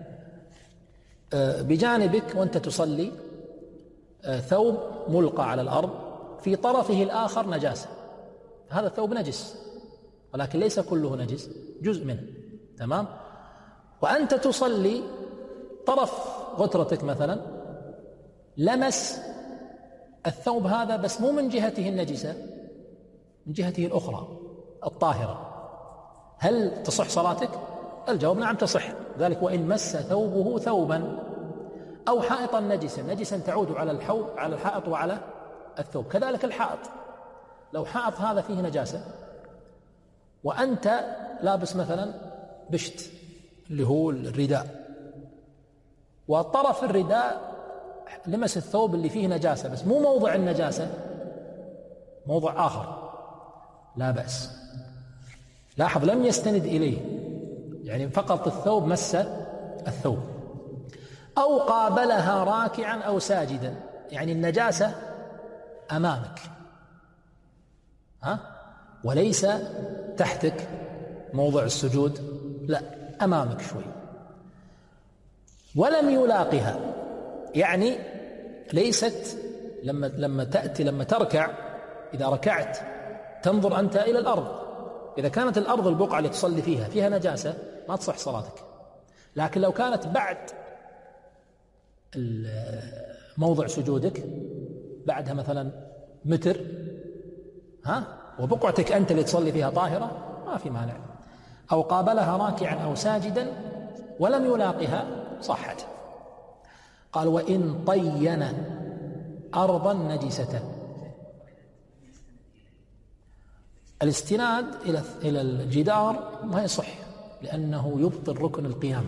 بجانبك وأنت تصلي ثوب ملقى على الأرض في طرفه الآخر نجاسة، هذا الثوب نجس ولكن ليس كله نجس، جزء منه، تمام؟ وأنت تصلي طرف غترتك مثلا لمس الثوب هذا بس مو من جهته النجسة، من جهته الأخرى الطاهرة، هل تصح صلاتك؟ الجواب نعم تصح. ذلك وإن مس ثوبه ثوبا أو حائطا نجسا، نجسا تعود على الحوض على الحائط وعلى الثوب، كذلك الحائط، لو حائط هذا فيه نجاسة وأنت لابس مثلا بشت اللي هو الرداء، وطرف الرداء لمس الثوب اللي فيه نجاسة بس مو موضع النجاسة، موضع آخر، لا بأس. لاحظ لم يستند إليه، يعني فقط الثوب مس الثوب. أو قابلها راكعا أو ساجدا، يعني النجاسة أمامك ها، وليس تحتك موضع السجود، لا أمامك شوي. ولم يلاقها، يعني ليست لما لما تأتي لما تركع، إذا ركعت تنظر أنت إلى الأرض، إذا كانت الأرض البقعة اللي تصلي فيها فيها نجاسة ما تصح صلاتك. لكن لو كانت بعد موضع سجودك بعدها مثلا متر ها، وبقعتك أنت اللي تصلي فيها طاهرة ما في مانع. أو قابلها راكعا أو ساجدا ولم يلاقها صحت. قال وإن طين أرضا نجسة، الاستناد إلى إلى الجدار ما يصح لأنه يبطل ركن القيام،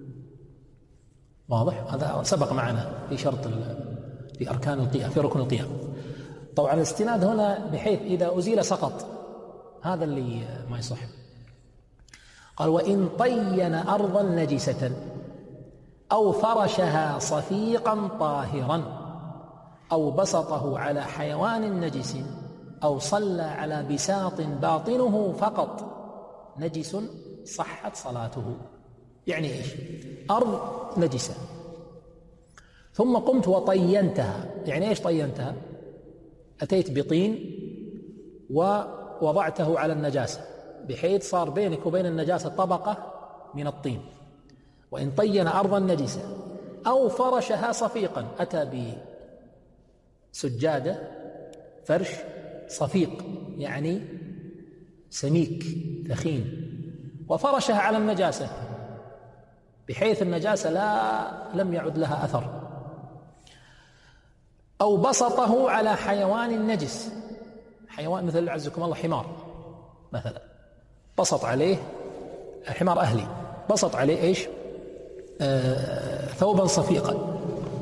واضح؟ هذا سبق معنا في شرط في أركان القيام، في ركن القيام. طبعا الاستناد هنا بحيث إذا أزيل سقط، هذا اللي ما يصح. قال وإن طين أرضا نجسة أو فرشها صفيقا طاهرا أو بسطه على حيوان نجس أو صلى على بساط باطنه فقط نجس صحت صلاته. يعني إيش؟ أرض نجسة ثم قمت وطينتها، يعني إيش طينتها؟ أتيت بطين ووضعته على النجاسة بحيث صار بينك وبين النجاسة طبقة من الطين. وإن طين أرضا نجسة أو فرشها صفيقا، أتى بسجادة فرش صفيق يعني سميك ثخين وفرشها على النجاسة بحيث النجاسة لا لم يعد لها أثر، أو بسطه على حيوان نجس، حيوان مثل عزكم الله حمار مثلا، بسط عليه حمار أهلي، بسط عليه إيش؟ آه ثوبا صفيقا،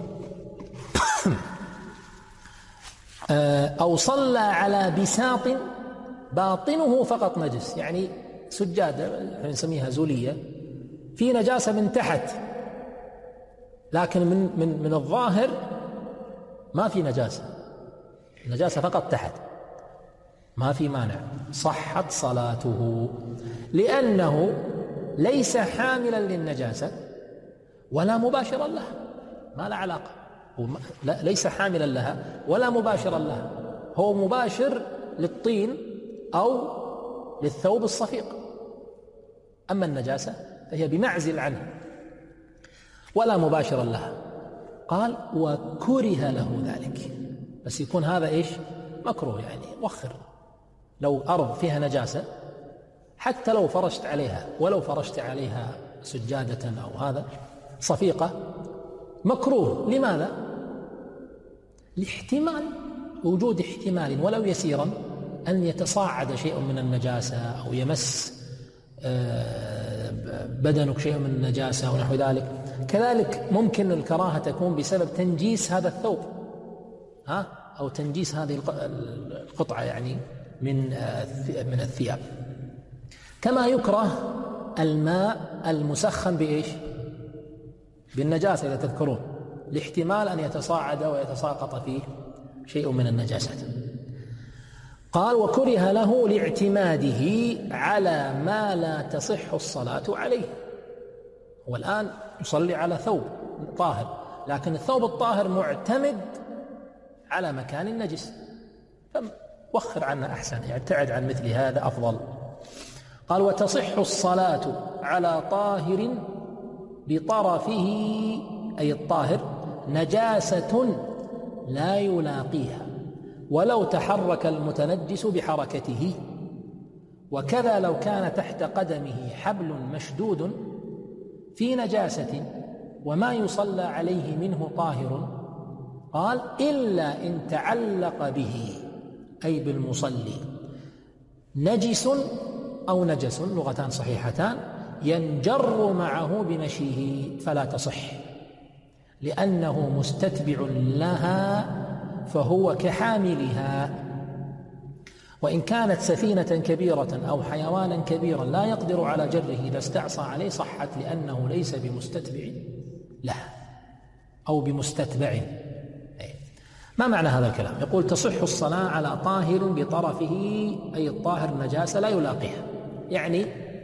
آه أو صلى على بساط باطنه فقط نجس، يعني سجادة نسميها زولية في نجاسة من تحت، لكن من من من الظاهر ما في نجاسة، النجاسة فقط تحت، ما في مانع، صحت صلاته، لأنه ليس حاملا للنجاسة ولا مباشرا لها، ما لا علاقة، لا ليس حاملا لها ولا مباشرا لها، هو مباشر للطين أو للثوب الصفيق، أما النجاسة فهي بمعزل عنه ولا مباشرا لها. قال وكره له ذلك، بس يكون هذا إيش؟ مكروه، يعني وخر، لو أرض فيها نجاسة حتى لو فرشت عليها، ولو فرشت عليها سجادة أو هذا صفيقة، مكروه. لماذا؟ لاحتمال وجود احتمال ولو يسيرا أن يتصاعد شيء من النجاسة أو يمس بدنك شيء من النجاسة ونحو ذلك. كذلك ممكن الكراهة تكون بسبب تنجيس هذا الثوب، ها، أو تنجيس هذه القطعة يعني من من الثياب. كما يكره الماء المسخن بإيش؟ بالنجاسة إذا تذكرون، لاحتمال أن يتصاعد ويتساقط فيه شيء من النجاسات. قال وكره له لاعتماده على ما لا تصح الصلاة عليه. هو الآن يصلي على ثوب طاهر، لكن الثوب الطاهر معتمد على مكان النجس، فوخر عنه أحسن، يعني ابتعد عن مثل هذا أفضل. قال وتصح الصلاة على طاهر بطرفه، أي الطاهر، نجاسة لا يلاقيها ولو تحرك المتنجس بحركته، وكذا لو كان تحت قدمه حبل مشدود في نجاسة وما يصلى عليه منه طاهر، قال إلا إن تعلق به، أي بالمصلي، نجس أو نجس، لغتان صحيحتان، ينجر معه بمشيه فلا تصح، لأنه مستتبع لها فهو كحاملها. وإن كانت سفينة كبيرة أو حيوانا كبيرا لا يقدر على جره إذا استعصى عليه صحت، لأنه ليس بمستتبع لها أو بمستتبع. ما معنى هذا الكلام؟ يقول تصح الصلاة على طاهر بطرفه، أي الطاهر نجاسة لا يلاقيها، يعني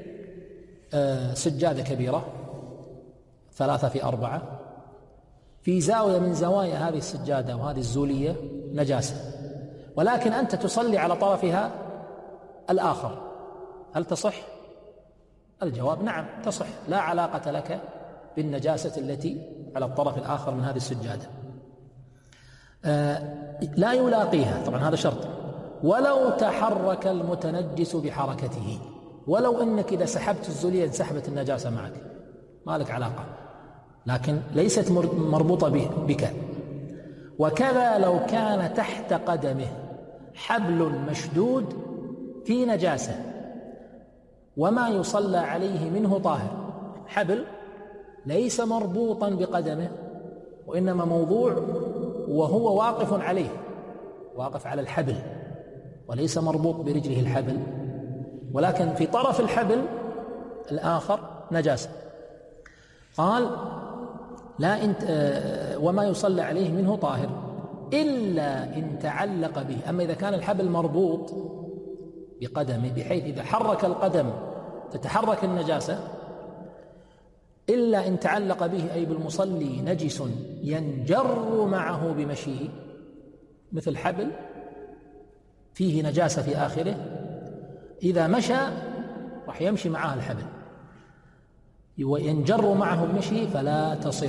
سجادة كبيرة ثلاثة في أربعة، في زاوية من زوايا هذه السجادة وهذه الزولية نجاسة، ولكن أنت تصلي على طرفها الآخر، هل تصح؟ الجواب نعم تصح، لا علاقة لك بالنجاسة التي على الطرف الآخر من هذه السجادة. آه لا يلاقيها، طبعا هذا شرط، ولو تحرك المتنجس بحركته، ولو أنك إذا سحبت الزولية انسحبت النجاسة معك، ما لك علاقة، لكن ليست مربوطة بك. وكذا لو كان تحت قدمه حبل مشدود في نجاسة وما يصلى عليه منه طاهر، حبل ليس مربوطا بقدمه وإنما موضوع وهو واقف عليه، واقف على الحبل وليس مربوط برجله الحبل، ولكن في طرف الحبل الآخر نجاسة. قال لا انت وما يصلى عليه منه طاهر إلا إن تعلق به. أما إذا كان الحبل مربوط بقدمه بحيث إذا حرك القدم تتحرك النجاسة، إلا إن تعلق به أي بالمصلي نجس ينجر معه بمشيه، مثل حبل فيه نجاسة في آخره، إذا مشى راح يمشي معه الحبل وينجر معه بمشيه فلا تصح،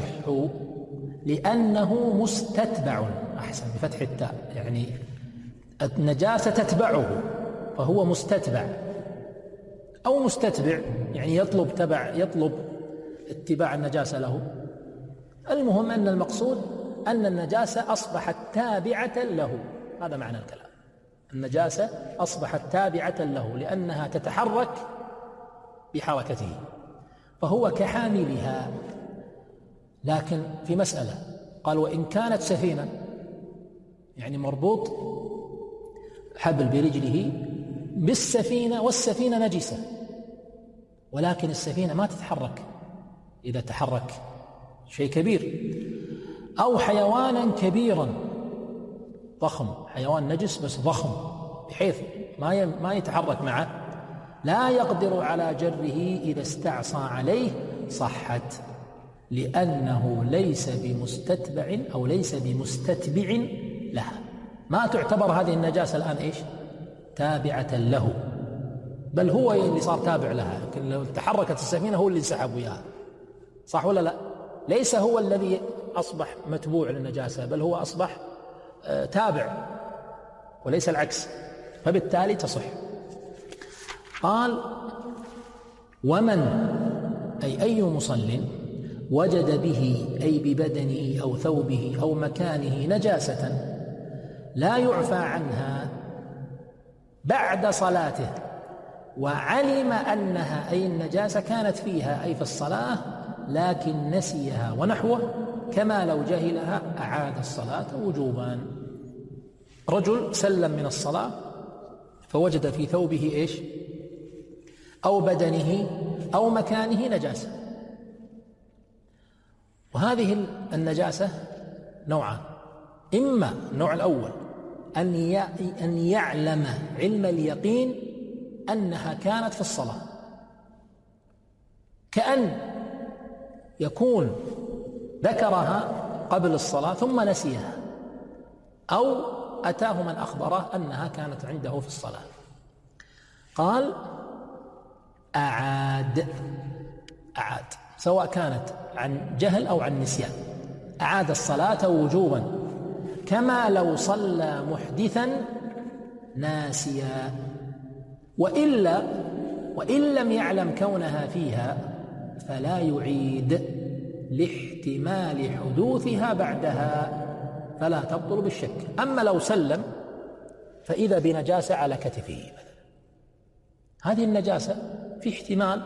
لأنه مستتبع، أحسن بفتح التاء، يعني النجاسة تتبعه فهو مستتبع، أو مستتبع يعني يطلب تبع يطلب اتباع النجاسة له. المهم أن المقصود أن النجاسة أصبحت تابعة له، هذا معنى الكلام. النجاسة أصبحت تابعة له لأنها تتحرك بحركته، فهو كحاملها. لكن في مسألة قال: وإن كانت سفينة، يعني مربوط حبل برجله بالسفينة والسفينة نجسة، ولكن السفينة ما تتحرك، إذا تحرك شيء كبير، أو حيوانا كبيرا ضخم، حيوان نجس بس ضخم بحيث ما ما يتحرك معه، لا يقدر على جره إذا استعصى عليه، صحت، لأنه ليس بمستتبع أو ليس بمستتبع لها. ما تعتبر هذه النجاسة الآن إيش؟ تابعة له، بل هو اللي صار تابع لها. لكن لو تحركت السفينة هو اللي سحب وياها، صح ولا لا؟ ليس هو الذي أصبح متبوع للنجاسة، بل هو أصبح تابع وليس العكس، فبالتالي تصح. قال: ومن أي أي مصل وجد به أي ببدنه أو ثوبه أو مكانه نجاسة لا يعفى عنها بعد صلاته، وعلم أنها أي النجاسة كانت فيها أي في الصلاة، لكن نسيها ونحوه، كما لو جهلها أعاد الصلاة وجوبا. رجل سلم من الصلاة فوجد في ثوبه إيش؟ أو بدنه أو مكانه نجاسة، وهذه النجاسة نوعان: إما النوع الأول أن يعلم علم اليقين أنها كانت في الصلاة، كأن يكون ذكرها قبل الصلاة ثم نسيها، أو أتاه من أخبره أنها كانت عنده في الصلاة. قال: أعاد أعاد سواء كانت عن جهل أو عن نسيان، أعاد الصلاة وجوبا، كما لو صلى محدثا ناسيا، وإلا وإن لم يعلم كونها فيها فلا يعيد لاحتمال حدوثها بعدها، فلا تبطل بالشك. أما لو سلم فإذا بنجاسة على كتفه مثلا، هذه النجاسة في احتمال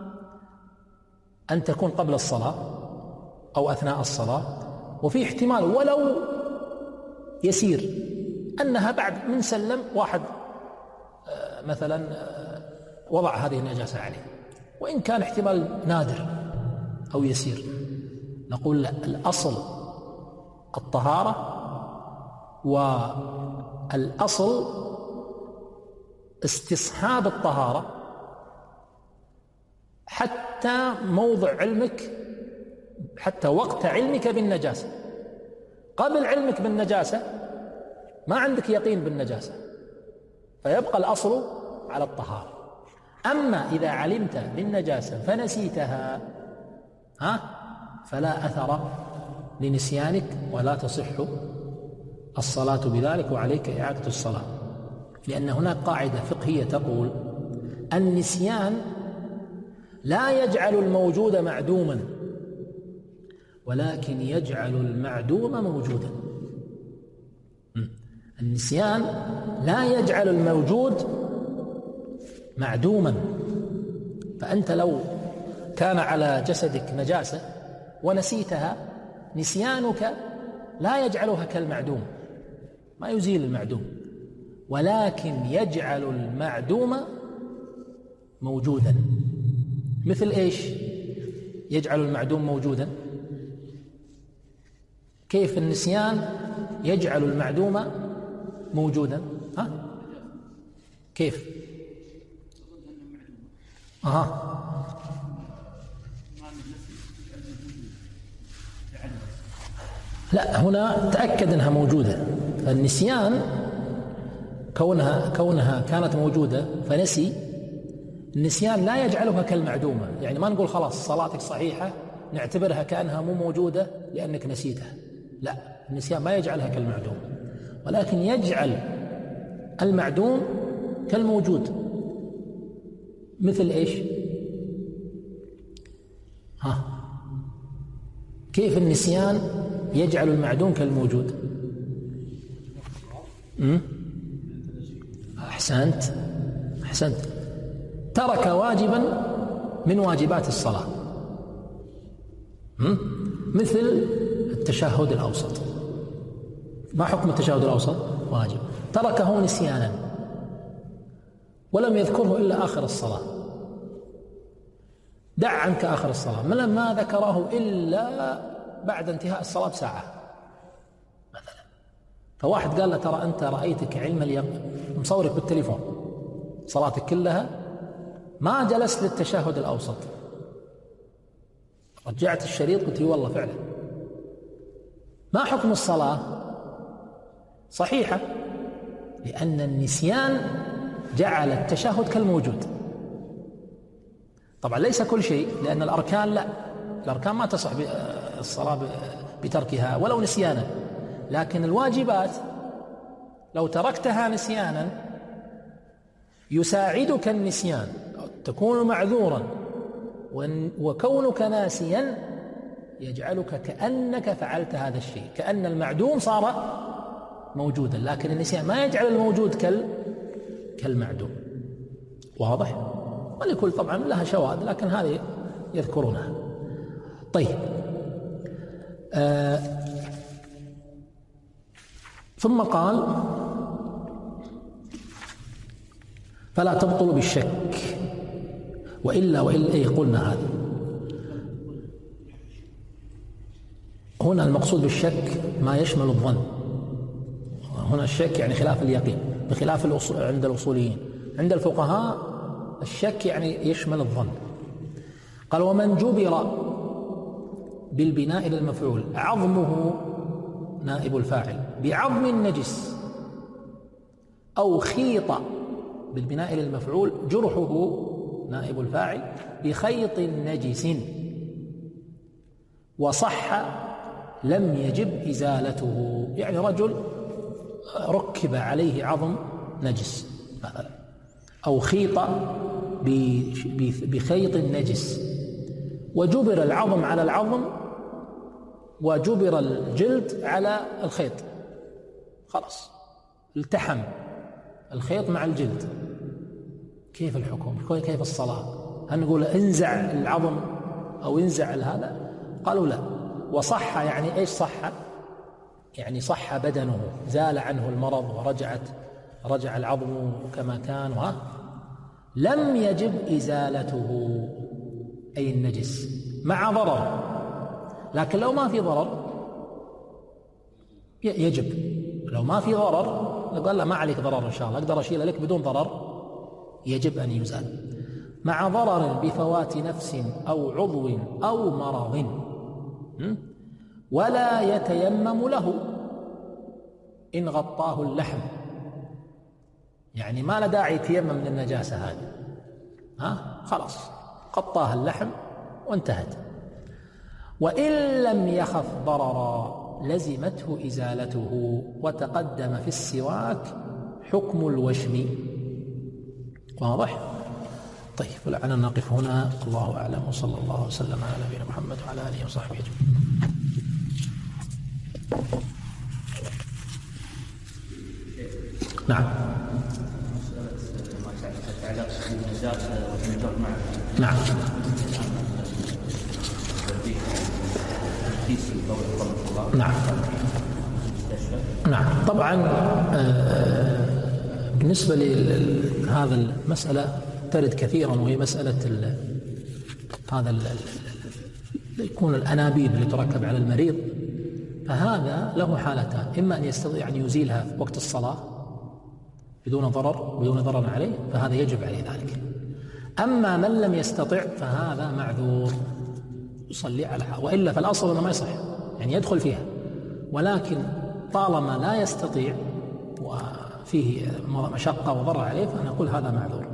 أن تكون قبل الصلاة أو أثناء الصلاة، وفي احتمال ولو يسير أنها بعد من سلم واحد مثلا وضع هذه النجاسة عليه، وإن كان احتمال نادر أو يسير، نقول لا، الأصل الطهارة، والأصل استصحاب الطهارة حتى موضع علمك، حتى وقت علمك بالنجاسة. قبل علمك بالنجاسة ما عندك يقين بالنجاسة، فيبقى الأصل على الطهارة. أما إذا علمت بالنجاسة فنسيتها ها فلا أثر لنسيانك، ولا تصح الصلاة بذلك، وعليك إعادة الصلاة. لأن هناك قاعدة فقهية تقول: النسيان لا يجعل الموجود معدوما، ولكن يجعل المعدوم موجودا. النسيان لا يجعل الموجود معدوما، فأنت لو كان على جسدك نجاسة ونسيتها، نسيانك لا يجعلها كالمعدوم، ما يزيل المعدوم، ولكن يجعل المعدوم موجودا. مثل إيش يجعل المعدوم موجودا؟ كيف النسيان يجعل المعدوم موجودا؟ ها؟ كيف؟ أها لا، هنا تأكد أنها موجودة. فالنسيان كونها كونها كانت موجودة فنسي، النسيان لا يجعلها كالمعدومة. يعني ما نقول خلاص صلاتك صحيحة نعتبرها كأنها مو موجودة لأنك نسيتها، لا، النسيان ما يجعلها كالمعدوم، ولكن يجعل المعدوم كالموجود. مثل إيش؟ ها كيف النسيان يجعل المعدوم كالموجود؟ أمم؟ أحسنت أحسنت ترك واجبا من واجبات الصلاة، أمم؟ مثل التشهد الأوسط. ما حكم التشهد الأوسط؟ واجب، تركه نسيانا ولم يذكره إلا آخر الصلاة. دع عنك آخر الصلاة، ما ذكره إلا بعد انتهاء الصلاة بساعة مثلا. فواحد قال له ترى أنت رأيتك علم اليقين، مصورك بالتليفون صلاتك كلها ما جلست للتشهد الأوسط، رجعت الشريط قلت والله فعلا. ما حكم الصلاة؟ صحيحة، لأن النسيان جعل التشهد كالموجود. طبعا ليس كل شيء، لأن الأركان لا، الأركان ما تصح الصلاة بتركها ولو نسيانا، لكن الواجبات لو تركتها نسيانا يساعدك النسيان، تكون معذورا، وكونك ناسيا يجعلك كأنك فعلت هذا الشيء، كأن المعدوم صار موجودا، لكن النسيان ما يجعل الموجود كال كالمعدوم. واضح؟ ولكل طبعا لها شواذ، لكن هذه يذكرونها. طيب آه ثم قال فلا تبطل بالشك وإلا وإلا إيه قلنا هذا. هنا المقصود بالشك ما يشمل الظن، هنا الشك يعني خلاف اليقين، بخلاف الأصول عند الأصوليين. عند الفقهاء الشك يعني يشمل الظن. قال ومن جبر بالبناء للمفعول عظمه نائب الفاعل بعظم النجس أو خيط بالبناء للمفعول جرحه نائب الفاعل بخيط نجس وصح لم يجب إزالته. يعني رجل ركب عليه عظم نجس مثلا، أو خيط بخيط نجس، وجبر العظم على العظم وجبر الجلد على الخيط، خلاص التحم الخيط مع الجلد. كيف الحكم؟ كيف الصلاة؟ هل نقول انزع العظم أو انزع هذا؟ قالوا لا. وصح يعني ايش صح؟ يعني صح بدنه، زال عنه المرض ورجعت رجع العظم كما كان. ها لم يجب إزالته أي النجس مع ضرر، لكن لو ما في ضرر يجب. لو ما في ضرر قال لا ما عليك ضرر إن شاء الله أقدر أشيله لك بدون ضرر، يجب أن يزال. مع ضرر بفوات نفس أو عضو أو مرض ولا يتيمم له إن غطاه اللحم. يعني ما له داعي يتيمم من النجاسة هذه، ها خلاص غطاها اللحم وانتهت. وإن لم يخف ضررا لزمته إزالته، وتقدم في السواك حكم الوشم. واضح؟ طيب ولعلنا نقف هنا، الله أعلم، وصلى الله وسلم على نبينا محمد وعلى آله وصحبه أجمعين. نعم نعم نعم نعم طبعا آه بالنسبة لهذا المسألة ترد كثيرا، وهي مسألة هذا يكون الأنابيب اللي تركب على المريض، فهذا له حالتان: إما أن يستطيع أن يزيلها في وقت الصلاة بدون ضرر بدون ضرر عليه، فهذا يجب عليه ذلك. أما من لم يستطع فهذا معذور يصلي عليها، وإلا فالأصل أنه ما يصح، يعني يدخل فيها، ولكن طالما لا يستطيع وفيه مشقة وضرر عليه فنقول هذا معذور.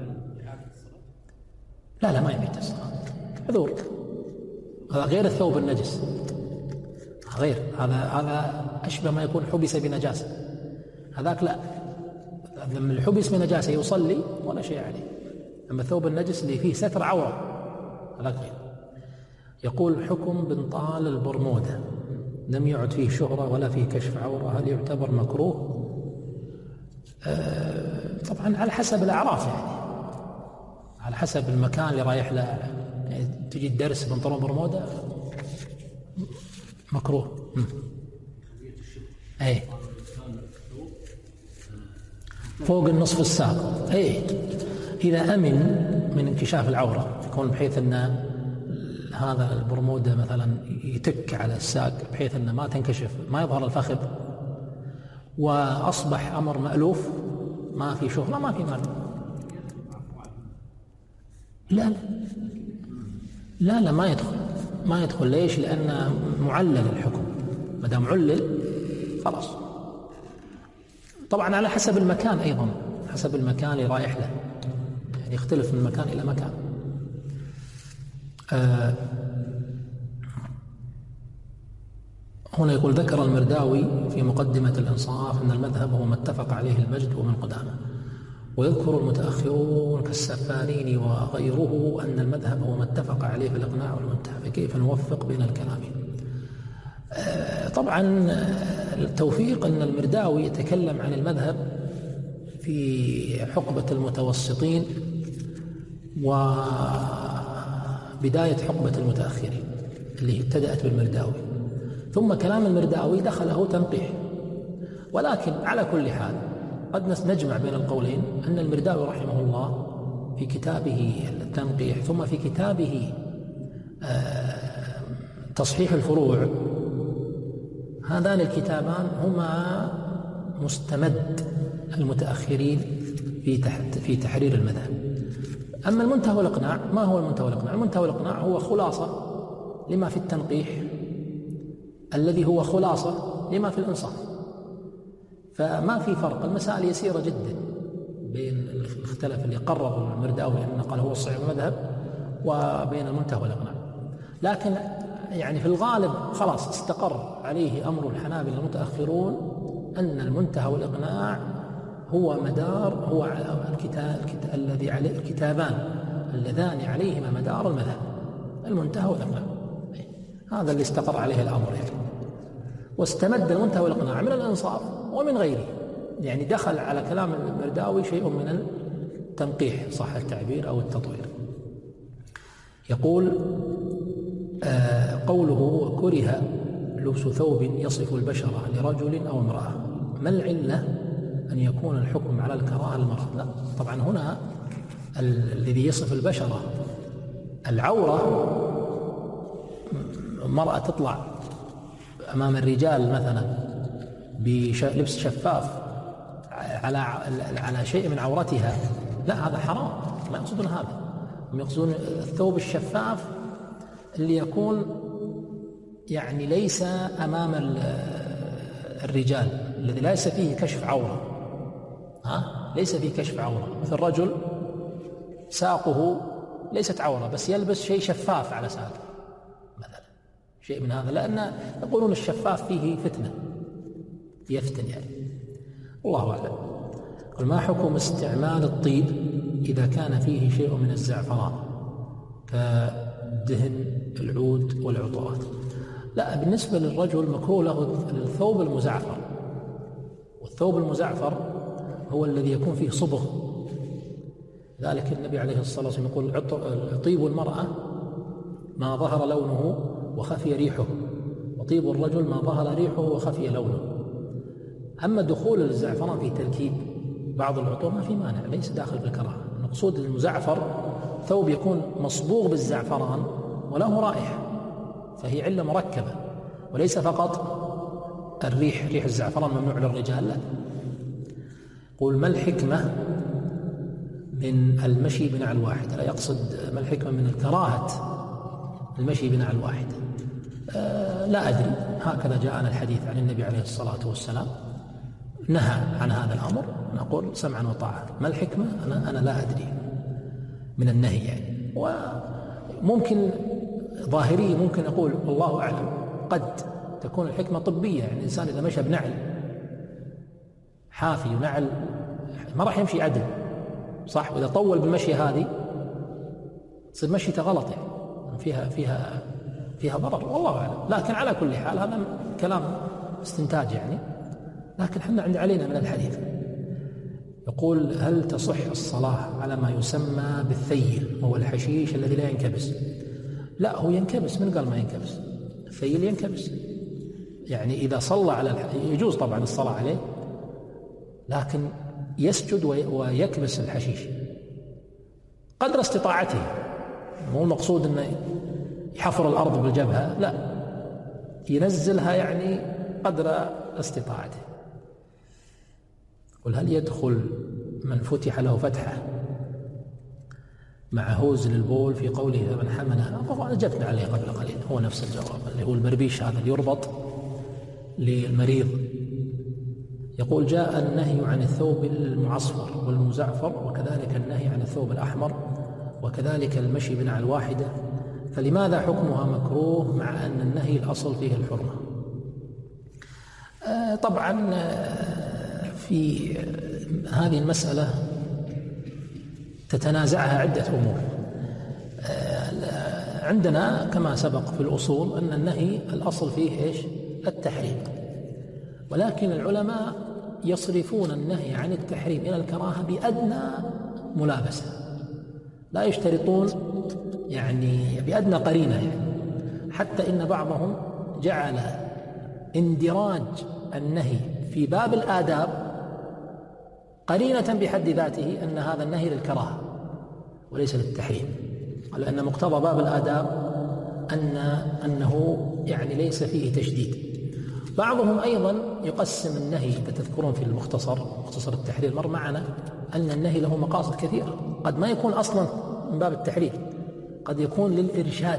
لا لا ما يعيد الصلاة، معذور. هذا غير الثوب النجس، غير هذا هذا أشبه ما يكون حبس بنجاسة، هذاك لا، لما الحبس بنجاسة يصلي ولا شيء عليه. أما الثوب النجس اللي فيه ستر عورة هذا غير. يقول حكم بنطال البرمودة لم يعد فيه شهرة ولا فيه كشف عورة، هل يعتبر مكروه؟ أه طبعا على حسب الأعراف، يعني على حسب المكان اللي رايح له. يعني تجي الدرس بنطلون برمودة مكروه. أي فوق النصف الساق، أي إذا أمن من انكشاف العورة يكون بحيث أن هذا البرمودة مثلا يتك على الساق بحيث أنه ما تنكشف، ما يظهر الفخذ، وأصبح أمر مألوف، ما في شهرة ما في مال. لا لا لا لا ما يدخل ما يدخل. ليش؟ لأن معلل الحكم، ما دام علل خلاص. طبعا على حسب المكان أيضا، حسب المكان اللي رايح له، يعني يختلف من مكان إلى مكان. آه هنا يقول ذكر المرداوي في مقدمة الإنصاف أن المذهب هو ما اتفق عليه المجد ومن قدامه، ويذكر المتأخرون كالسفارين وغيره أن المذهب هو ما اتفق عليه في الإقناع والمنتهى، فكيف نوفق بين الكلامين؟ آه طبعا التوفيق أن المرداوي يتكلم عن المذهب في حقبة المتوسطين وبداية حقبة المتأخرين اللي ابتدأت بالمرداوي، ثم كلام المرداوي دخله تنقيح. ولكن على كل حال قد نجمع بين القولين أن المرداوي رحمه الله في كتابه التنقيح ثم في كتابه تصحيح الفروع، هذان الكتابان هما مستمد المتأخرين في تحت في تحرير المذهب. أما المنتهى والإقناع، ما هو المنتهى والإقناع؟ المنتهى والإقناع هو خلاصة لما في التنقيح الذي هو خلاصة لما في الإنصاف، فما في فرق. المسائل يسيرة جدا بين الاختلاف اللي قرر المرداوي أنه قال هو الصحيح المذهب وبين المنتهى والإقناع، لكن يعني في الغالب خلاص استقر عليه أمر الحنابلة المتأخرون أن المنتهى والإقناع هو مدار هو الكتاب, الكتاب الذي عليه الكتابان اللذان عليهما مدار المذهب، المنتهى والإقناع. هذا اللي استقر عليه الأمر يعني. واستمد المنتهى والإقناع من الإنصاف ومن غيره، يعني دخل على كلام المرداوي شيء من التنقيح صح التعبير أو التطوير. يقول آه قوله كره لبس ثوب يصف البشرة لرجل أو امرأة، ما العلة أن يكون الحكم على الكراهة للمرأة؟ لا طبعا هنا الذي يصف البشرة العورة، المرأة تطلع أمام الرجال مثلا بلبس شفاف على على شيء من عورتها، لا هذا حرام، ما يقصدون هذا، هم يقصدون الثوب الشفاف اللي يكون يعني ليس أمام الرجال، الذي ليس فيه كشف عورة، ها ليس فيه كشف عورة، مثل رجل ساقه ليست عورة بس يلبس شيء شفاف على ساقه مثلا، شيء من هذا، لأن يقولون الشفاف فيه فتنة يفتن يعني، الله أعلم. قل ما حكم استعمال الطيب إذا كان فيه شيء من الزعفران كدهن العود والعطورات؟ لا بالنسبة للرجل مكروه له الثوب المزعفر، والثوب المزعفر هو الذي يكون فيه صبغ، ذلك النبي عليه الصلاة والسلام يقول طيب المرأة ما ظهر لونه وخفي ريحه، وطيب الرجل ما ظهر ريحه وخفي لونه. أما دخول الزعفران في تركيب بعض العطور ما في مانع، ليس داخل في الكراهة. المقصود المزعفر ثوب يكون مصبوغ بالزعفران وله رائحة، فهي علة مركبة، وليس فقط الريح، ريح الزعفران ممنوع للرجال لا. قل ما الحكمة من المشي بنعل واحدة؟ لا يقصد ما الحكمة من الكراهة المشي بنعل واحدة. أه لا أدري، هكذا جاءنا الحديث عن النبي عليه الصلاة والسلام نهى عن هذا الأمر، نقول سمعا وطاعة. ما الحكمة؟ أنا, أنا لا أدري من النهي يعني، وممكن ظاهري ممكن أقول والله أعلم، قد تكون الحكمة طبية، يعني الإنسان إذا مشى بنعل حافي ونعل ما راح يمشي عدل، صح؟ وإذا طول بالمشي هذه تصير مشيته غلط، يعني فيها فيها فيها ضرر، والله أعلم. لكن على كل حال هذا كلام استنتاج يعني، لكن احنا عند علينا من الحديث. يقول: هل تصح الصلاة على ما يسمى بالثيل وهو الحشيش الذي لا ينكبس؟ لا، هو ينكبس، من قال ما ينكبس؟ الثيل ينكبس، يعني إذا صلى على الح... يجوز طبعا الصلاة عليه، لكن يسجد ويكبس الحشيش قدر استطاعته، مو المقصود أنه يحفر الأرض بالجبهة، لا، ينزلها يعني قدر استطاعته. قل: هل يدخل من فتح له فتحة مع هوز للبول في قوله فمن حملها؟ طبعا أجبنا عليه قبل قليل، هو نفس الجواب اللي هو المربيش هذا اللي يربط للمريض. يقول: جاء النهي عن الثوب المعصفر والمزعفر، وكذلك النهي عن الثوب الأحمر، وكذلك المشي بنعل الواحدة، فلماذا حكمها مكروه مع أن النهي الأصل فيه الحرمة؟ آه طبعا آه في هذه المسألة تتنازعها عدة أمور. آه عندنا كما سبق في الأصول أن النهي الأصل فيه إيش؟ التحريم، ولكن العلماء يصرفون النهي عن التحريم إلى الكراهة بأدنى ملابسة، لا يشترطون يعني بأدنى قرينة يعني. حتى إن بعضهم جعل اندراج النهي في باب الآداب قرينة بحد ذاته أن هذا النهي للكراهة وليس للتحريم، لأن مقتضى باب الآداب أن أنه يعني ليس فيه تشديد. بعضهم أيضا يقسم النهي، إذا تذكرون في المختصر مختصر التحرير مر معنا أن النهي له مقاصد كثيرة، قد ما يكون أصلا من باب التحريم، قد يكون للإرشاد،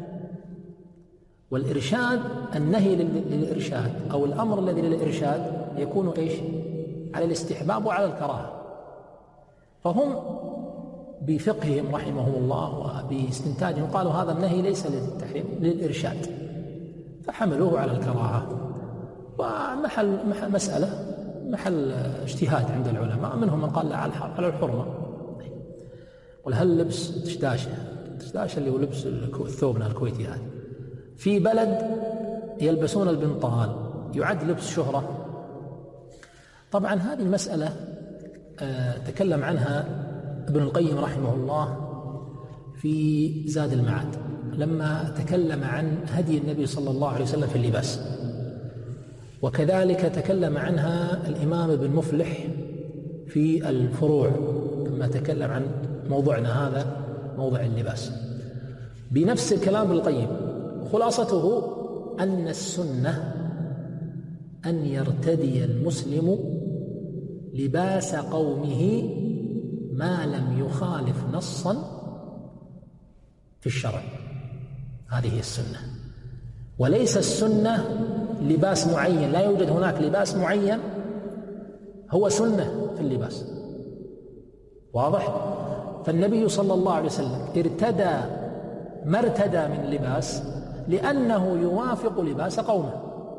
والإرشاد النهي للإرشاد أو الأمر الذي للإرشاد يكون إيش؟ على الاستحباب وعلى الكراهة. فهم بفقههم رحمهم الله وباستنتاجهم قالوا هذا النهي ليس للتحريم، للإرشاد، فحملوه على الكراهة. ومحل محل مسألة محل اجتهاد عند العلماء، منهم من قال لا على الحرمة. قل: هل لبس دشداشة، دشداشة اللي هو لبس الثوبنا الكويتي هذا، في بلد يلبسون البنطال يعد لبس شهرة؟ طبعا هذه المسألة تكلم عنها ابن القيم رحمه الله في زاد المعاد لما تكلم عن هدي النبي صلى الله عليه وسلم في اللباس، وكذلك تكلم عنها الإمام ابن مفلح في الفروع لما تكلم عن موضوعنا هذا، موضوع اللباس، بنفس الكلام ابن القيم. خلاصته أن السنة أن يرتدي المسلم لباس قومه ما لم يخالف نصا في الشرع، هذه السنة. وليس السنة لباس معين، لا يوجد هناك لباس معين هو سنة في اللباس، واضح؟ فالنبي صلى الله عليه وسلم ارتدى ما ارتدى من لباس لأنه يوافق لباس قومه،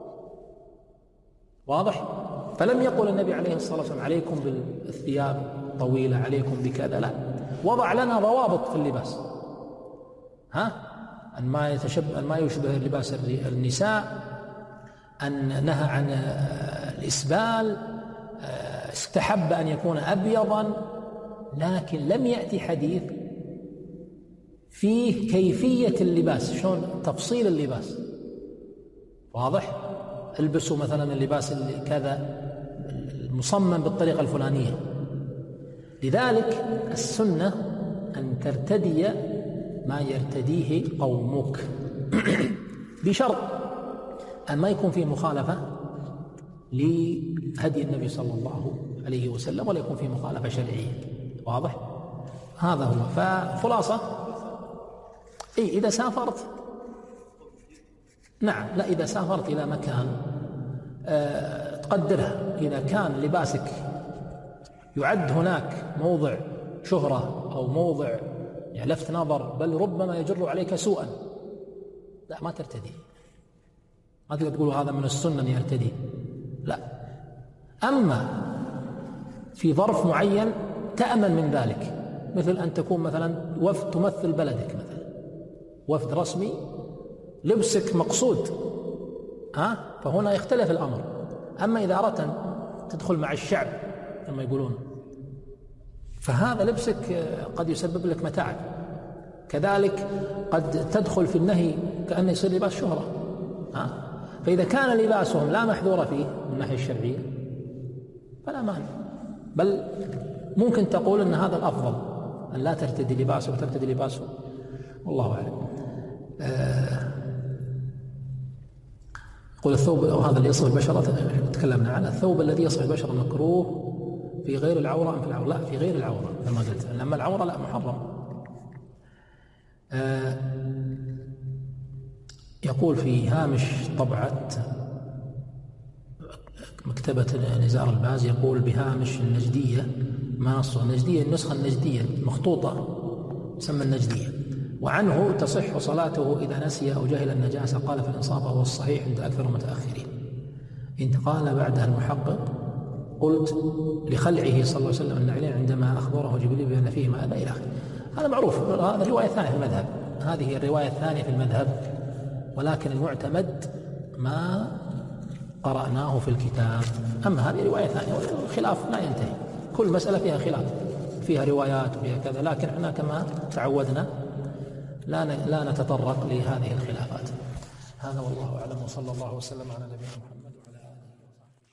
واضح؟ فلم يقل النبي عليه الصلاة والسلام عليكم بالثياب طويلة، عليكم بكذا، لا، وضع لنا ضوابط في اللباس، ها؟ أن ما يتشبه، أن ما يشبه لباس النساء، أن نهى عن الإسبال، استحب أن يكون أبيضا، لكن لم يأتي حديث فيه كيفية اللباس، شلون تفصيل اللباس، واضح؟ البسوا مثلا اللباس اللي كذا المصمم بالطريقة الفلانية. لذلك السنة أن ترتدي ما يرتديه قومك بشرط أن ما يكون فيه مخالفة لهدي النبي صلى الله عليه وسلم، ولا يكون فيه مخالفة شرعية، واضح؟ هذا هو. فخلاصة إيه، إذا سافرت، نعم، لا، إذا سافرت إلى مكان أه تقدرها، إذا كان لباسك يعد هناك موضع شهرة أو موضع يعني لفت نظر، بل ربما يجر عليك سوءا، لا، ما ترتدي، ما تقدر تقول هذا من السنة أن يرتدي، لا. أما في ظرف معين تأمن من ذلك، مثل أن تكون مثلا وفد تمثل بلدك، مثلا وفد رسمي لبسك مقصود، ها؟ فهنا يختلف الأمر. أما إذا أردت أن تدخل مع الشعب كما يقولون، فهذا لبسك قد يسبب لك متاعب. كذلك قد تدخل في النهي كأنه يصير لباس شهرة، ها؟ فإذا كان لباسهم لا محذور فيه من الناحية الشرعية فلا مانع، بل ممكن تقول أن هذا الأفضل، أن لا ترتدي لباسه وترتدي لباسه، والله أعلم. آه يقول الثوب وهذا اللي يصف البشرة تكلمنا عنه، الثوب الذي يصف البشرة مكروه في غير العورة أم في العورة؟ لا، في غير العورة كما قلت، أما العورة لا، محرم. آه يقول في هامش طبعة مكتبة نزار الباز، يقول بهامش النجدية، ما نصه النجدية، النسخة النجدية المخطوطة تسمى النجدية، وعنه تصح صلاته إذا نسي أو جهل النجاسة. قال في الإنصاف وهو الصحيح عند أكثر المتأخرين. إن قال بعدها المحقق قلت لخلعه صلى الله عليه وسلم النعلين عندما أخبره جبريل بأن فيهما أذى إلى آخره. هذا معروف، هذا الرواية الثانية في المذهب، هذه الرواية الثانية في المذهب، ولكن المعتمد ما قرأناه في الكتاب. أما هذه رواية ثانية والخلاف لا ينتهي، كل مسألة فيها خلاف، فيها روايات وفيها كذا، لكن احنا كما تعودنا لا لا نتطرق لهذه الخلافات. هذا والله أعلم، وصلى الله وسلم على نبينا محمد.